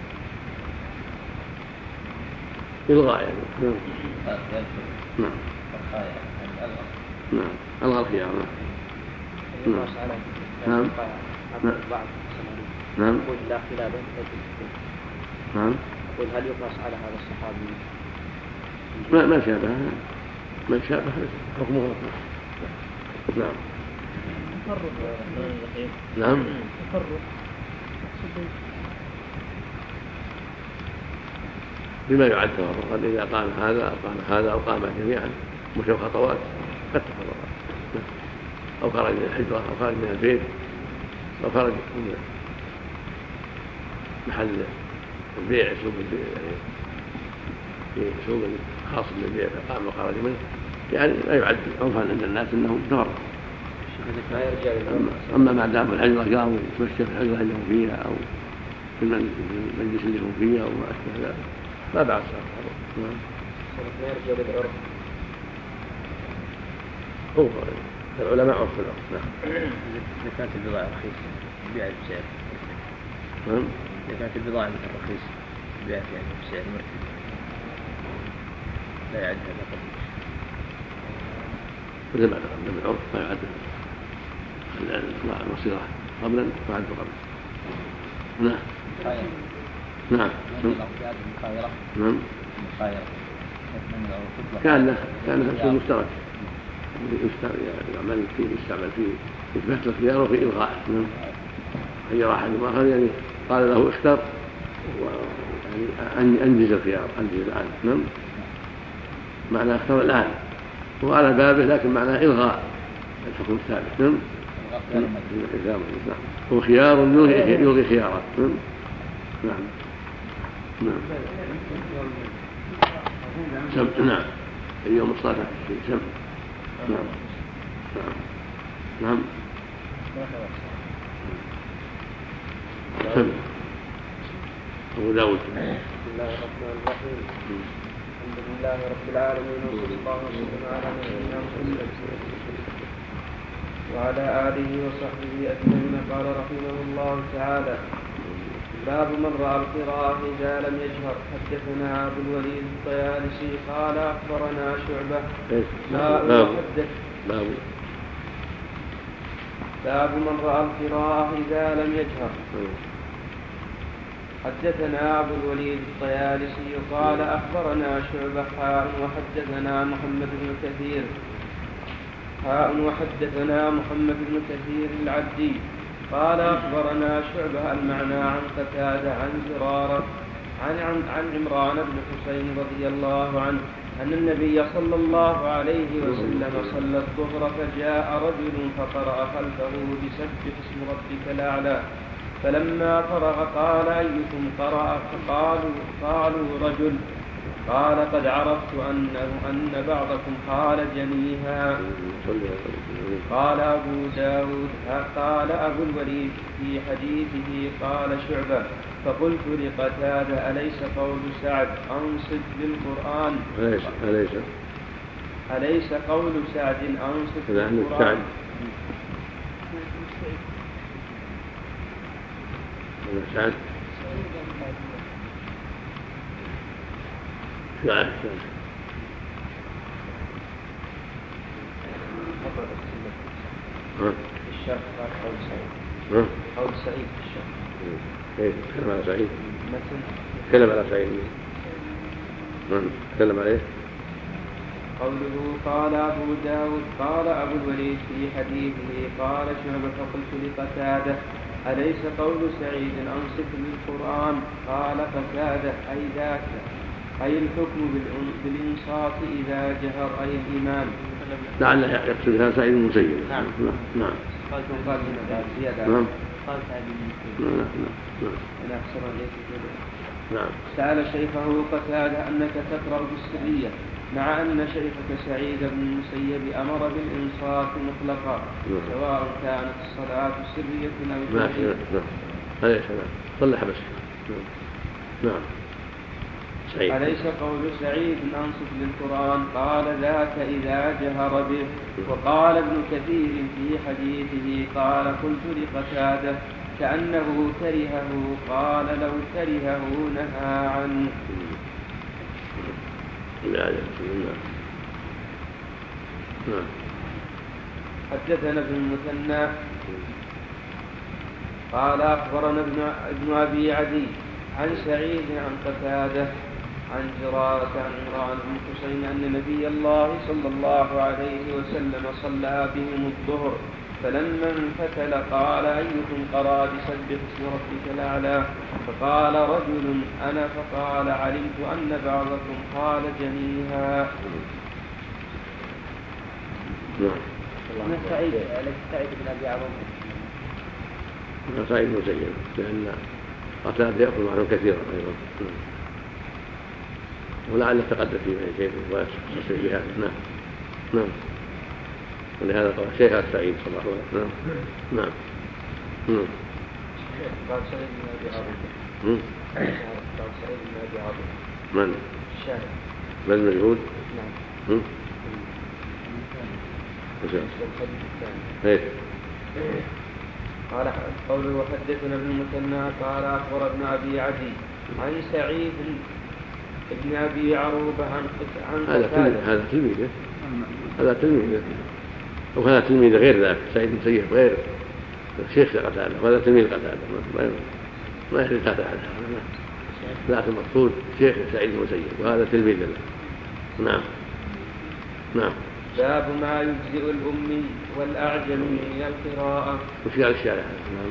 [SPEAKER 3] إلغاء يعني. نعم نعم نعم ألغى الخيار. نعم نعم نعم نعم نعم
[SPEAKER 2] يقول هل يقاس على هذا الصحابي؟
[SPEAKER 3] ما ما شابه ما شابه حكمه. نعم نعم بما يعد تفرقا إذا قام هذا أو قام هذا أو قام جميعا مشوا خطوات قد تفرقا، أو خرج من الحجرة أو خرج من البيت أو خرج من محل البيع سوق يعني في سوق خاص بالبيع فقام وخرج منه، يعني لا يعد عرفا عند الناس أنه تفرق. أما ما دام الحجرة قاموا يتمشى في الحجرة اللي هم فيها أو في المجلس اللي هم فيها وما أشبه ذلك لا بأس.
[SPEAKER 2] ما يرجع للعرف
[SPEAKER 3] هو العلماء عرف العرف. نعم.
[SPEAKER 1] إذا كانت البضاعة رخيصة بيع بسعر.
[SPEAKER 3] نعم.
[SPEAKER 1] إذا كانت البضاعة مثل رخيصة بيع يعني بسعر مرتفع لا يعد هذا قبل.
[SPEAKER 3] وإذا ما تقدم العرف ما يعد المصيرة قبلا فعد قبلا. نعم. نعم. نعم. كان كان في مشترك يعمل فيه يستعمل فيه إثبات الخيار وفي إلغاء. نعم. خير أحد آخر يعني قال له اختر يعني أنجز الخيار أنجز الآن. نعم. معنى اختر الآن هو على بابه لكن معناه إلغاء الحكم الثابت. نعم. هو خيار يلغي خيارات. نعم. نعم. نعم. سم. نعم. اليوم الصلاة في سم. نعم. نعم. نعم. سم. أبو داود.
[SPEAKER 2] بسم الله الرحمن الرحيم. الحمد لله رب العالمين وصلى الله وسلم على نبينا محمد وعلى آله وصحبه أجمعين. قال رحمه الله تعالى: باب من رأى القراءة إذا لم يجهر. حدثنا أبو الوليد الطيالسي قال أخبرنا شعبة.
[SPEAKER 3] باب باب
[SPEAKER 2] باب من رأى القراءة إذا لم يجهر. حدثنا أبو الوليد الطيالسي قال أخبرنا شعبة حاء وحدثنا محمد بن كثير حاء وحدثنا محمد بن كثير العبدي قال أخبرنا شعبة المعنى عن قتادة عن زرارة عن, عن, عن عمران بن حسين رضي الله عنه أن النبي صلى الله عليه وسلم صلى الظهر فجاء رجل فقرأ خلفه بسبح اسم ربك الأعلى، فلما فرغ قال: أيكم قرأ؟ فقالوا قالوا رجل
[SPEAKER 6] قال قد عرفت أنه أن بعضكم قال جنيها. قال أبو داود قال أبو الوليد في حديثه قال شعبة فقلت لقتادة أليس قول سعد أنصت للقرآن
[SPEAKER 3] أليس أليس
[SPEAKER 6] أليس قول سعد أنصت للقرآن
[SPEAKER 3] سعد سعد
[SPEAKER 6] الشرق قول سعيد قول سعيد في الشرق
[SPEAKER 3] كيف تكلم على سعيد؟
[SPEAKER 6] مثل
[SPEAKER 3] تكلم على سعيد من تكلم عليه؟
[SPEAKER 6] قوله قال أبو داود قال أبو الوليد في حديثه قال شعبة فقلت لقتادة أليس قول سعيد أنصت للقرآن قال قتادة أي ذاك أي الحكم بالإنصات إذا جهر أي الإمام.
[SPEAKER 3] لعله يقصد بها سعيد المسيب.
[SPEAKER 6] نعم
[SPEAKER 3] نعم
[SPEAKER 6] قال قال من زيادة
[SPEAKER 3] نعم
[SPEAKER 6] قال سعيد المسيب.
[SPEAKER 3] نعم نعم نعم.
[SPEAKER 6] سأل شيخه قتادة أنك تقرأ بالسرية مع أن شيخك سعيد بن المسيب أمر بالإنصات مطلقا سواء كانت الصلاة سرية أو
[SPEAKER 3] جهرية. نعم أليس نعم صلح بس. نعم سعيد.
[SPEAKER 6] أليس قول سعيد أنصت للقرآن قال ذاك إذا جهر به. وقال ابن كثير في حديثه قال قلت لقتادة كأنه كرهه قال لو كرهه نهى عنه.
[SPEAKER 3] نعم.
[SPEAKER 6] حدثنا ابن المثنى قال أخبرنا ابن أبي عدي عن سعيد عن قتادة عن جرارة عن عمران بن حسين أن نبي الله صلى الله عليه وسلم صلى بهم الظهر فلما انفتل قال أيكم قرأ بسبح اسم ربك الأعلى فقال رجل أنا فقال علمت أن بعضكم قال جنيها.
[SPEAKER 1] من سعيد ليس سعيد بن أبي عروبة
[SPEAKER 3] سعيد مسيب لأن قتادة يأكل معهم كثيرا أيضا ولعل تقدم فيه شيء ويصل بهذا. نعم نعم ولهذا قال شيخ السعيد صلى الله عليه وسلم. نعم نعم.
[SPEAKER 6] قال سعيد بن أبي عروبة قال سعيد بن أبي عروبة
[SPEAKER 3] من؟
[SPEAKER 6] الشارع
[SPEAKER 3] بن مجهود.
[SPEAKER 6] نعم
[SPEAKER 3] ايه
[SPEAKER 6] قال قوله وحدثنا ابن المثنى قال أخبر ابن أبي عدي عن سعيد ابن أبي عروبة عن
[SPEAKER 3] هذا هذا تلميذه هذا تلميذه وهذا تلميذ غير ذاك سعيد المسيب غير الشيخ قتادة وهذا تلميذ قتادة ما يحدث هذا ذاك المقصود شيخ سعيد المسيب وهذا تلميذ له. نعم نعم.
[SPEAKER 6] باب ما يجزئ الأمي والأعجم من القراءة.
[SPEAKER 3] وش قال الشارع؟ نعم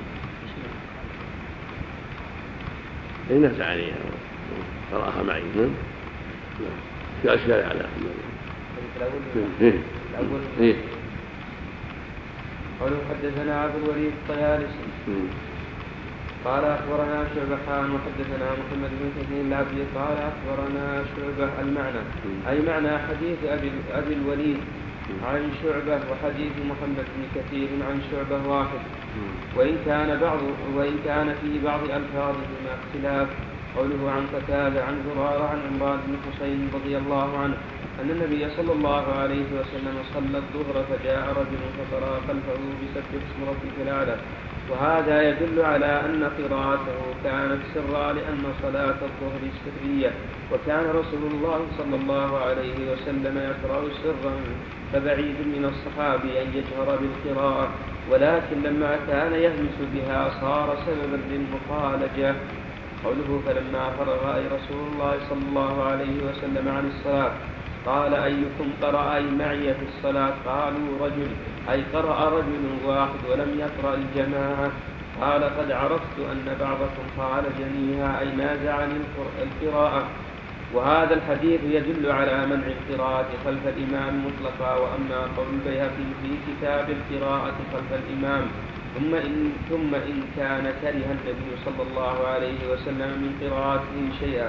[SPEAKER 3] الناس عليها قرأها معي. نعم وش قال الشارع على
[SPEAKER 6] الأول الأول قالوا حدثنا أبو الوليد الطيالسي قال أخبرنا شعبة وحدثنا محمد بن كثير العبدي قال أخبرنا شعبة المعنى أي معنى حديث أبي, أبي الوليد عن شعبة وحديث محمد بن كثير عن شعبة واحد وإن كان بعض وإن كان في بعض ألفاظهما اختلاف. قوله عن قتادة عن زرارة عن عمران بن حسين رضي الله عنه أن النبي صلى الله عليه وسلم صلى الظهر فجاء رجل فقرأ خلفه بسبح اسم ربك الأعلى وهذا يدل على أن قراءته كانت سرا لأن صلاة الظهر سرية وكان رسول الله صلى الله عليه وسلم يقرأ سرا فبعيد من الصحابي أن يجهر بالقراءة ولكن لما كان يهمس بها صار سببا للمخالجة. قوله فلما فرغ أي رسول الله صلى الله عليه وسلم عن الصلاة قال أيكم قرأ أي معي في الصلاة قالوا رجل أي قرأ رجل واحد ولم يقرأ الجماعة. قال قد عرفت أن بعضكم قال جنيها أي نازع عن القراءة. وهذا الحديث يدل على منع القراءة خلف الإمام مطلقا. وأما قول البيهقي في كتاب القراءة خلف الإمام ثم إن, ثم إن كان كره النبي صلى الله عليه وسلم من قراءته شيئا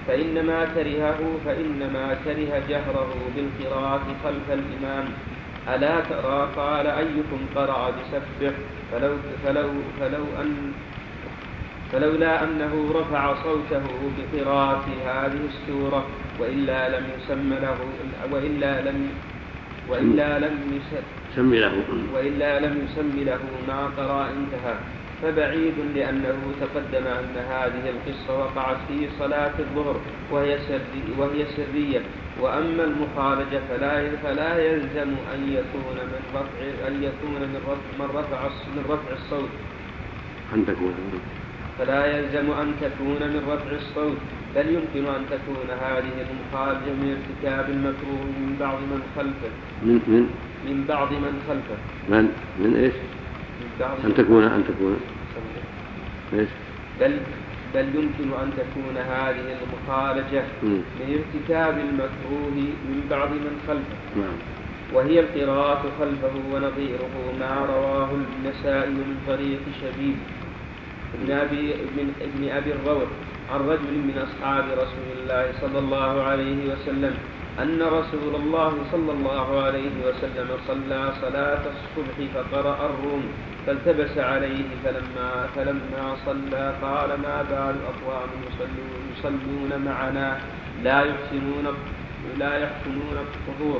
[SPEAKER 6] فإنما كرهه فإنما كره جهره بالقراءة خلف الإمام. ألا ترى قال أيكم قرأ بسبح فلو, فلو, فلو أن فلولا أنه رفع صوته بقراءة هذه السورة وإلا لم يسم له وإلا لم وإلا لم يسم
[SPEAKER 3] له
[SPEAKER 6] وإلا لم يسم له ما قرأ انتهى. فبعيد لأنه تقدم أن هذه القصة وقعت في صلاة الظهر وهي سري وهي سرية. وأما المخالجة فلا فلا يلزم أن يكون من رفع أن يكون من رفع من رفع من رفع الصوت
[SPEAKER 3] أن تكون
[SPEAKER 6] فلا يلزم أن تكون من رفع الصوت، بل يمكن أن تكون هذه المخالجة من ارتكاب المكروه من بعض من خلفه
[SPEAKER 3] من من
[SPEAKER 6] من بعض من خلفه
[SPEAKER 3] من من إيش
[SPEAKER 6] من بعض
[SPEAKER 3] أن تكون أن تكون إيش
[SPEAKER 6] بل بل يمكن أن تكون هذه المخالجة
[SPEAKER 3] م.
[SPEAKER 6] من ارتكاب المكروه من بعض من خلفه.
[SPEAKER 3] نعم.
[SPEAKER 6] وهي القراءة خلفه ونظيره ما رواه النسائي من طريق شبيب ابن أبي, ابن, ابن أبي الروح عن رجل من أصحاب رسول الله صلى الله عليه وسلم أن رسول الله صلى الله عليه وسلم صلى صلاة الصبح فقرأ الروم فالتبس عليه فلما, فلما صلى قال ما بال أقوام يصلون, يصلون معنا لا يحسنون لا يحسنون الطهور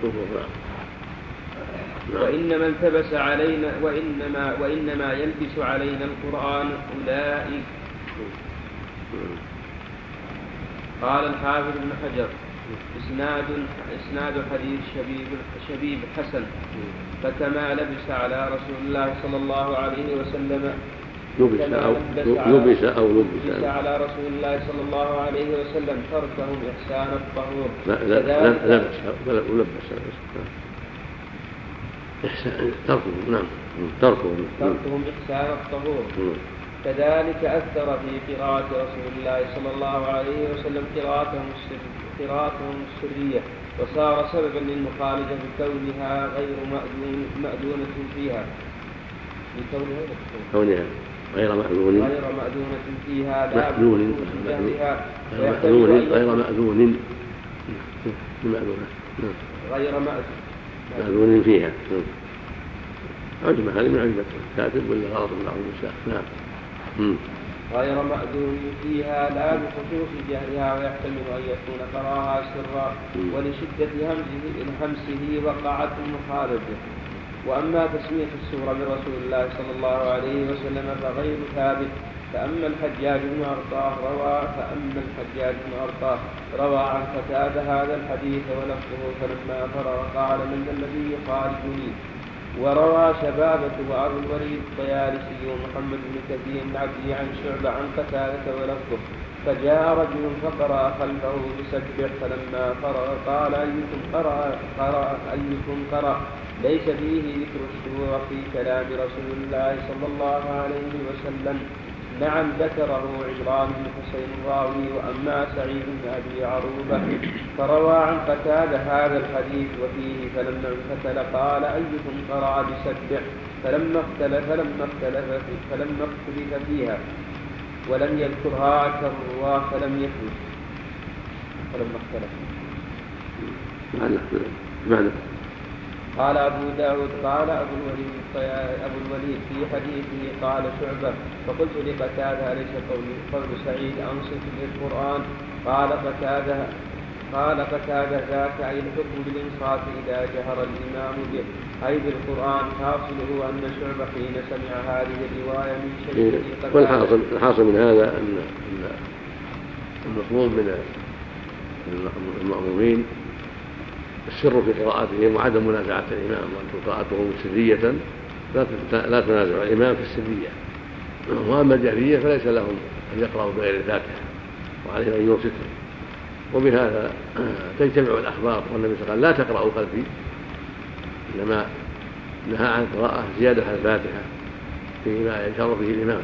[SPEAKER 6] وإنما التبس علينا وإنما, وإنما يلبس علينا القرآن أولئك. قال الحافظ ابن حجر إسناد, إسناد حديث شبيب, شبيب حسن. فكما لبس على رسول الله صلى الله عليه وسلم
[SPEAKER 3] لبس أو لبس أو لبس
[SPEAKER 6] على رسول الله صلى الله عليه وسلم تركهم إحسان الطهور.
[SPEAKER 3] لا لا لبس ولبس إحسان تركهم نعم تركهم
[SPEAKER 6] تركهم إحسان الطهور. كذلك أثر في قراءة رسول الله صلى الله عليه وسلم قراءتهم قراءتهم السرية وصار سببا للمخالجة بكونها غير مأذون مأذونة فيها بكونها
[SPEAKER 3] كونها غير مأذون
[SPEAKER 6] غير مأذونة فيها لا
[SPEAKER 3] مأذون غير مأذون
[SPEAKER 6] غير مأذون
[SPEAKER 3] مأذون فيها. عجبة هذه من عجبة الكاتب ولا غلط من بعض النساء. نعم.
[SPEAKER 6] غير مأذون فيها لا بخصوص جهلها ويحتمل أن يكون قراها سرا ولشدة همزه همسه وقعت المخالجة. وأما تسمية السورة من رسول الله صلى الله عليه وسلم فغير ثابت. فأما الحجاج بن أرطاه روى فأما الحجاج بن أرطاه روى عن قتادة هذا الحديث ولفظه فلما فرغ قال من الذي يخالجني. وروى شبابة وأبو الوليد الطيالسي ومحمد بن كثير العبدي عن شعبة عن قتادة ولفظه فجاء رجل فقرأ خلفه بسبح فلما فرغ قال أيكم قرأ, قرأ أيكم قرأ ليس فيه ذكر السورة في كلام رسول الله صلى الله عليه وسلم. نعم ذكره عمران بن حسين الراوي. وأما سعيد بن أبي عروبة فروى عن قتادة هذا الحديث وفيه فلما انفتل قال أيكم قرأ بسبح فلما اختلف فلما اختلف فلما اختلف فيها ولم يذكرها أكثر الرواة فلم يثبت فلما اختلف
[SPEAKER 3] معنى
[SPEAKER 6] قال أبو داود قال أبو الوليد, أبو الوليد في حديثه قال شعبة فقلت لقتادة ليس قول سعيد أنصت للقرآن قال قتادة قال قتادة ذاك أي الحكم بالإنصات إذا جهر الإمام به أي بالقرآن. حاصله أن شعبة حين سمع هذه الرواية من شيء
[SPEAKER 3] والحاصل الحاصل من هذا أن المطلوب من المأمومين السر في قراءتهم وعدم منازعة الإمام وأن قراءتهم سرية لا تنازع الإمام في السرية. وأما الجهرية فليس لهم أن يقرأوا بغير الفاتحة وعليهم أن ينصتوا. وبهذا تجتمع الأخبار والنبي صلى الله عليه وسلم لا تقرأوا خلفي إنما نهى عن قراءة زيادة على الفاتحة فيما يشار به الإمام.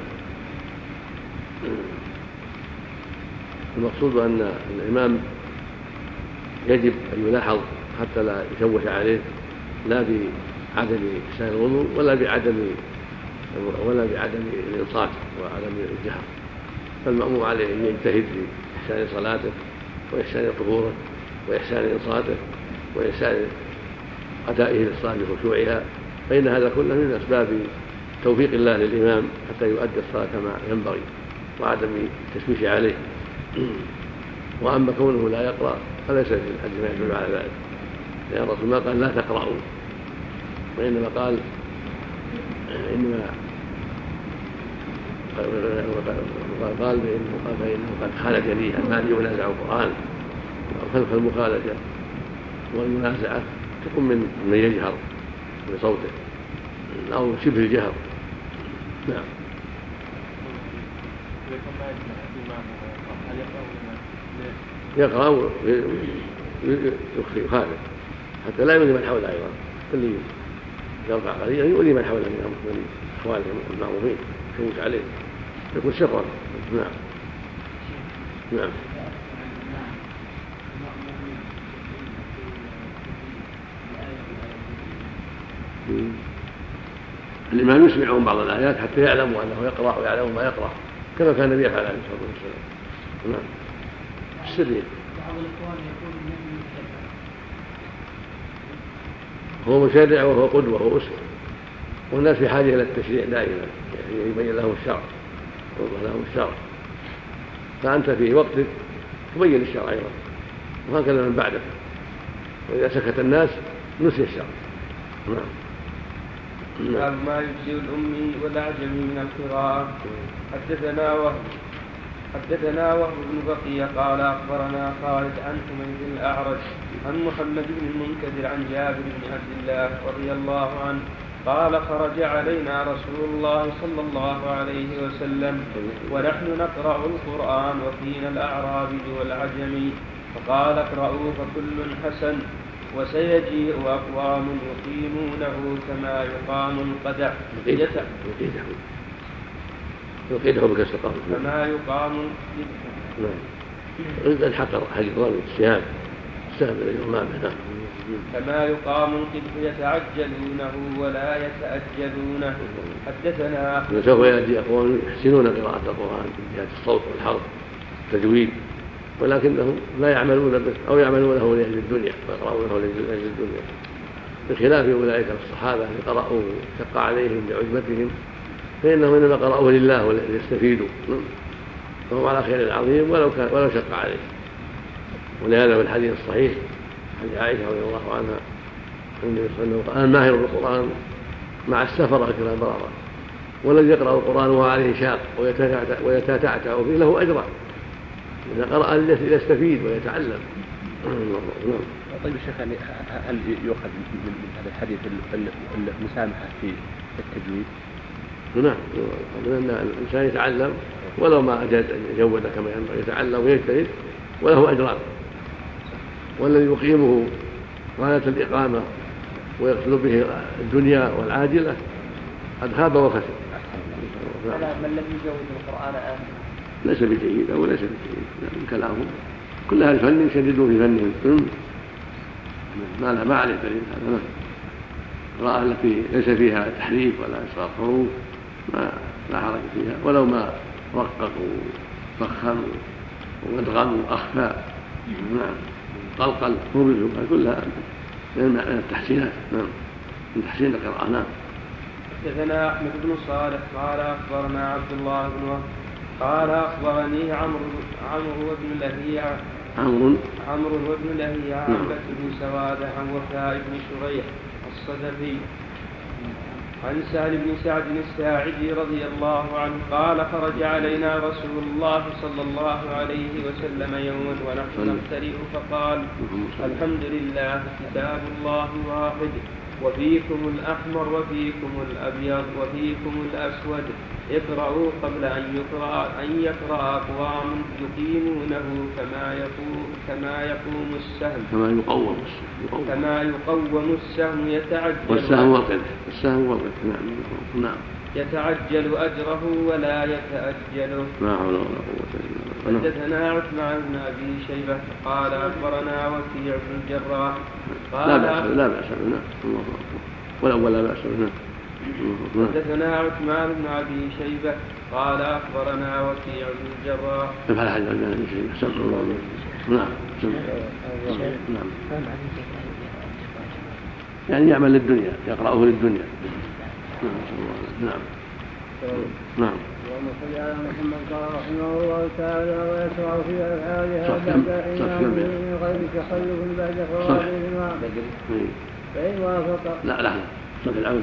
[SPEAKER 3] المقصود أن الإمام يجب أن يلاحظ حتى لا يشوش عليه لا بعدم إحسان الوضوء ولا بعدم ولا بعدم الإنصات وعدم الجهر. فالمأموم عليه أن يجتهد في إحسان صلاته وإحسان طهوره وإحسان إنصاته وإحسان أدائه للصلاة بخشوعها، فإن هذا كله من أسباب توفيق الله للإمام حتى يؤدي الصلاة كما ينبغي وعدم التشويش عليه. وأما كونه لا يقرأ فليس في الحديث ما يدل على ذلك، لأن الرسول ما قال لا تقرأوا، وإنما قال إنما قال فإنه قد خالج لي المال ينازع القرآن، وخلف المخالجة والمنازعة تكون من من يجهر بصوته أو شبه الجهر. نعم. يقرأ ويخفي يخالف حتى لا يؤذي من حوله أيضا، كل يرفع قليلا يؤذي من حوله من إخوانه المعروفين يشوش عليه يكون سرا. نعم. نعم. الإمام يسمعهم بعض الآيات حتى يعلموا أنه يقرأ ويعلموا ما يقرأ كما كان النبي يفعل عليه الصلاة والسلام. نعم. السرير هو مشرع وهو قدوة وهو أسوة، والناس في حاجة إلى التشريع دائما، يعني يبين لهم الشرع يوضح لهم الشرع، فأنت في وقتك تبين الشرع أيضا وهكذا من بعدك، وإذا سكت الناس نسي الشرع. نعم.
[SPEAKER 6] باب ما يجزي الأمي والأعجمي من القراءة. حدثنا وهب حدثنا وهب بن بقية قال أخبرنا خالد عن حميد الأعرج عن محمد بن المنكدر عن جابر بن عبد الله رضي الله عنه قال خرج علينا رسول الله صلى الله عليه وسلم ونحن نقرأ القرآن وفينا الأعرابي والعجمي، فقال اقرأوا فكل حسن، وسيجيء أقوام يقيمونه كما يقام القدح
[SPEAKER 3] يقيده بكسر القاف
[SPEAKER 6] كما يقام
[SPEAKER 3] الحقر حجر السهام السهم الإمامة
[SPEAKER 6] كما يقام القدح يتعجلونه ولا يتأجلونه. حدثنا
[SPEAKER 3] سوف يأتي أقوام يحسنون قراءة القرآن من جهة الصوت والحرف والتجويد، ولكنهم لا يعملون به أو يعملونه لأجل الدنيا ويقرؤونه لأجل الدنيا، بخلاف أولئك الصحابة الذين قرأوا شق عليهم بعجبتهم، فإنهم إنما قرأوه لله وليستفيدوا، فهم على خير عظيم ولو كان ولو شق عليه. ولهذا في الحديث الصحيح عن عائشة رضي الله عنها النبي صلى الله عليه وسلم الماهر بالقرآن مع السفرة كما ضرر، والذي يقرأ القرآن وهو عليه شاق ويتتعتع فيه له أجران إذا قرأ ليستفيد ويتعلم.
[SPEAKER 5] طيب الشيخ، يعني هل يؤخذ من هذا الحديث المسامحة في التجويد؟
[SPEAKER 3] نعم، لأن الإنسان يتعلم ولو ما جود كما ينبغي، يتعلم ويجتهد وله أجران، والذي يقيمه غاية الإقامة ويقصد به الدنيا والعاجلة قد خاب وخسر.
[SPEAKER 1] من لم يجود القرآن آمن
[SPEAKER 3] ليس بجيد أو ليس بجيد، من كلامهم كل أهل الفن يشددون في فنهم، ما لا ما عليه دليل هذا. القراءة التي ليس فيها تحريف ولا إسقاط حروف ما لا حرج فيها، ولو ما رققوا فخموا وادغموا أخفى نعم قلقل مبرزوا، كلها من التحسينات. نعم، من تحسين القراءة. نعم.
[SPEAKER 6] حدثنا أحمد بن صالح قال أخبرنا عبد الله بن وهب قال أخبرني عمرو عمرو بن لهيعة
[SPEAKER 3] عمرو
[SPEAKER 6] عمرو بن لهيعة عن بكر بن سوادة عن وفاء بن شريح الصدفي عن سهل بن سعد الساعدي رضي الله عنه قال خرج علينا رسول الله صلى الله عليه وسلم يوما ونحن نختلف فقال الحمد لله كتاب الله واحد، وفيكم الأحمر وفيكم الأبيض وفيكم الأسود، اقرأوا قبل أن يقرأ أن يقرأ أقوام يقيمونه كما يقوم كما يقوم السهم
[SPEAKER 3] كما يقوم السهم
[SPEAKER 6] كما يقوم السهم يتعجل
[SPEAKER 3] والسهم والقدح السهم والقدح نعم نعم
[SPEAKER 6] يتعجل أجره ولا يتأجله.
[SPEAKER 3] لا حول ولا قوة إلا بالله.
[SPEAKER 6] حدثنا عثمان بن أبي شيبة قال أخبرنا وكيع بن الجراح
[SPEAKER 3] لا بأس لا بأس نعم الله أكبر والأول لا بأس نعم
[SPEAKER 6] حدثنا عثمان بن أبي شيبة قال أخبرنا وكيع بن الجراح.
[SPEAKER 3] فعل حديث عثمان بن شيبة سمع الله. نعم نعم يعني يعمل للدنيا يقرأه للدنيا. نعم نعم.
[SPEAKER 2] اللهم صل على محمد قال رحمه الله تعالى ويشرع في أفعالها بعد إمامه من غير تخلف بعد فوات الإمام فإن وافق.
[SPEAKER 3] لا لا صف العون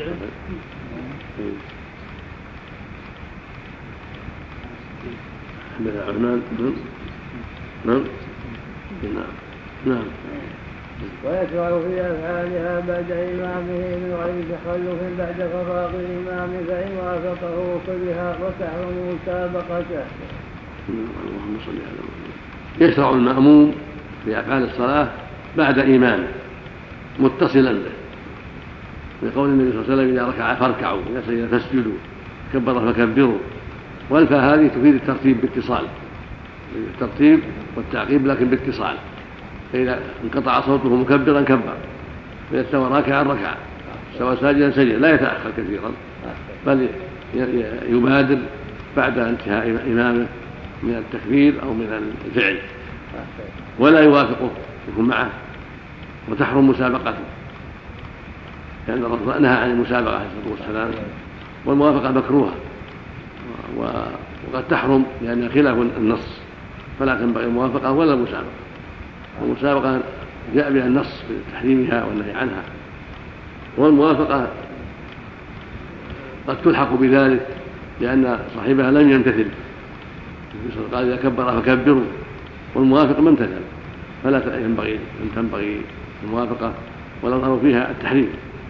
[SPEAKER 3] حمد عثمان. نعم نعم نعم.
[SPEAKER 2] ويشرع في أفعالها بعد إمامه من غير تخلف بعد فراغ الإمام فإن وافقه كلها وتحرم مسابقته.
[SPEAKER 3] اللهم صل على محمد. يشرع المأموم في أفعال الصلاة بعد إمامه متصلا به لقول النبي صلى الله عليه وسلم إذا ركع فاركعوا وإذا سجد فاسجدوا كبر فكبروا. والفاء هذه تفيد الترتيب باتصال الترتيب والتعقيب لكن باتصال. فإذا انقطع صوته مكبرا كبر فإذا استوى راكعا ركع استوى ساجدا سجد لا يتأخر كثيرا بل يبادر بعد انتهاء إمامه من التكبير أو من الفعل ولا يوافقه يكون معه وتحرم مسابقته لأن يعني الرسول نهى عن المسابقة عليه الصلاة والسلام والموافقة مكروهة وقد تحرم لأن خلاف النص فلا تنبغي الموافقة ولا المسابقة. والمسابقة جاء بها النص بتحريمها والنهي عنها والموافقة قد تلحق بذلك لأن صاحبها لم يمتثل قال إذا كبر فكبروا والموافق ما امتثل فلا ينبغي أن تنبغي الموافقة والأمر فيها التحريم.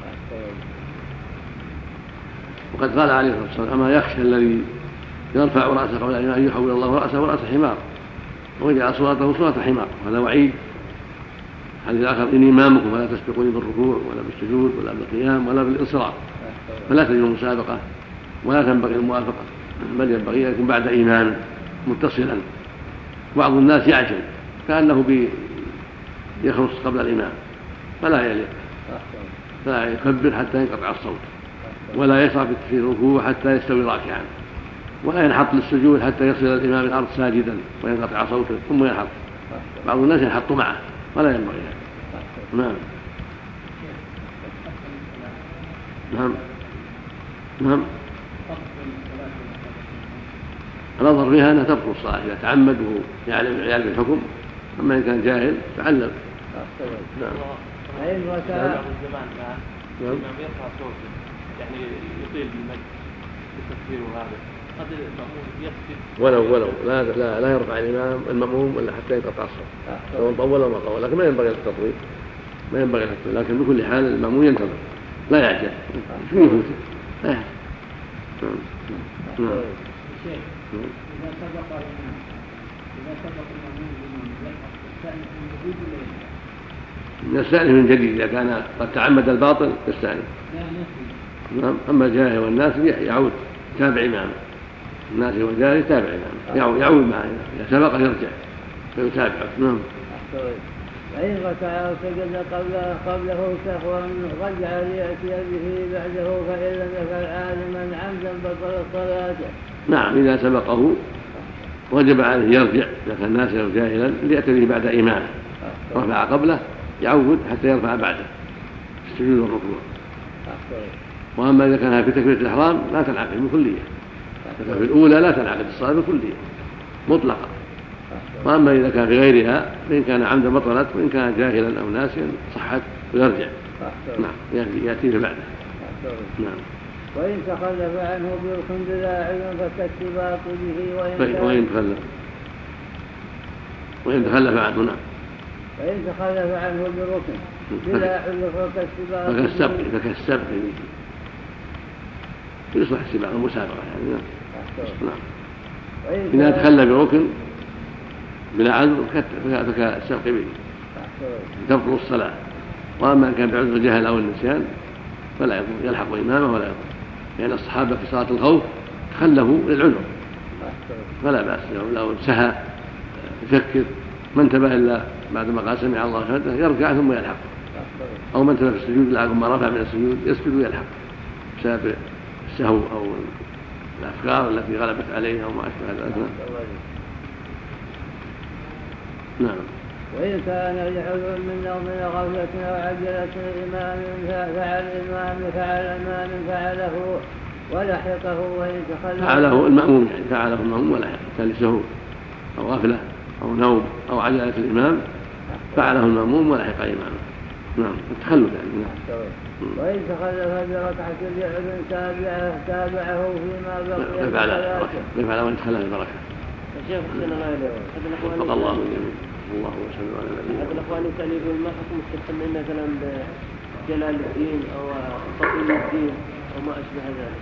[SPEAKER 3] وقد قال عليه الصلاة والسلام أما يخشى الذي يرفع رأسه قبل أن يحول الله رأسه ورأس حمار ويجعل صلاته صلاة حمار هذا وعيد. حديث آخر إني إمامكم فلا تسبقوني بالركوع ولا بالسجود ولا بالقيام ولا بالإصرار فلا تجد المسابقة ولا تنبغي الموافقة بل ينبغي أن يكون بعد إمام متصلا. بعض الناس يعجل كأنه يخلص قبل الإمام فلا يليق فلا يكبر حتى ينقطع الصوت ولا يشرع في الركوع حتى يستوي راكعا ولا ينحط للسجود حتى يصل الإمام الأرض ساجدا وينقطع صوته ثم ينحط. بعض الناس ينحط معه ولا ينبغي. نعم نعم نعم. الأظهر فيها أنها تبطل الصلاة إذا تعمد ويعلم يعلم الحكم أما إن كان جاهل تعلم.
[SPEAKER 4] نعم.
[SPEAKER 2] أيوة تعالى.
[SPEAKER 5] الإمام يرفع صوته يعني يطيل بالمجد بالتكبير وهذا قد المأموم يسكت
[SPEAKER 3] ولو ولو لا لا لا يرفع الإمام المأموم إلا حتى ينقطع الصوت سواء طول أو ما طول لكن ما ينبغي التطويل ما ينبغي التطويل لكن بكل حال المأموم ينتظر لا يعجل شو يفوت لا يعجل.
[SPEAKER 2] إذا سبق الإمام إذا سبق المأموم يستأنف من جديد ولا يستأنف؟
[SPEAKER 3] يستأنف من جديد إذا كان قد تعمد الباطل يستأنف. نعم. أما الجاهل والناس يعود تابع إمامه الناس والجاهل يتابع إمامه يعود معه إذا سبق يرجع فيتابعه. نعم.
[SPEAKER 2] فإن ركع وسجد قبله قبله سهوا رجع ليأتي به بعده فإن لم يفعل عالما عمدا بطل صلاته.
[SPEAKER 3] نعم إذا سبقه وجب عليه يرجع إذا كان ناسيا جاهلا ليأتي به بعد إمامه رفع قبله يعود حتى يرفع بعده السجود والركوع. وأما إذا كان في تكبيرة الإحرام لا تنعقد بكلية في الأولى لا تنعقد الصلاة بكلية مطلقة. وأما إذا كان في غيرها فإن كان عمدا بطلت وإن كان جاهلا أو ناسيا صحت ويرجع. نعم يأتي بعده. نعم.
[SPEAKER 2] وإن تخلف عنه بركن بلا علم فكالسباق به
[SPEAKER 3] وإن تخلف وإن تخلف عنه. نعم.
[SPEAKER 2] وإن تخلف عنه بركن بلا علم فكالسباق
[SPEAKER 3] فكالسبق فكالسبق يصلح السباق المسابقة يعني. نعم. إذا تخلف بركن بلا عذر فكالسبق به تبطل الصلاة. وأما إن كان بعذر الجهل أو النسيان فلا يلحق إمامه ولا يضر لأن يعني الصحابة في صلاة الخوف تخلفوا للعذر فلا بأس لو سهى يفكر ما انتبه إلا بعد ما قال سمع الله شهادة يرجع ثم يلحق أو ما انتبه في السجود لعلكم ما رفع من السجود يسجد ويلحق بسبب السهو أو الأفكار التي غلبت عليه أو ما أشبه ذلك. نعم.
[SPEAKER 2] وإن كان لعذر من نوم غفلة أو عجلة الإمام فعل الإمام فعل الإمام فعله ولحقه وإن تخلف
[SPEAKER 3] فعله المأموم، يعني فعله المأموم ولحقه، كان لسهو أو غفلة أو نوم أو عجلة الإمام فعله المأموم ولحق إمامه. نعم، التخلف يعني. نعم.
[SPEAKER 2] وإن تخلف بركعة لعذر تابعه تابعه فيما بقي
[SPEAKER 3] يفعل وإن تخلف البركة.
[SPEAKER 2] الشيخ حسن الله إليه
[SPEAKER 3] وفق الله الجميع. الله وسلم على نبينا.
[SPEAKER 2] هذا الأخوان يسأل يقول ما حكم التسمي مثلا بجلال الدين أو صفي الدين أو ما أشبه ذلك؟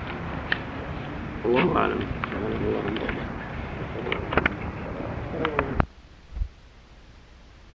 [SPEAKER 3] الله أعلم.
[SPEAKER 2] الله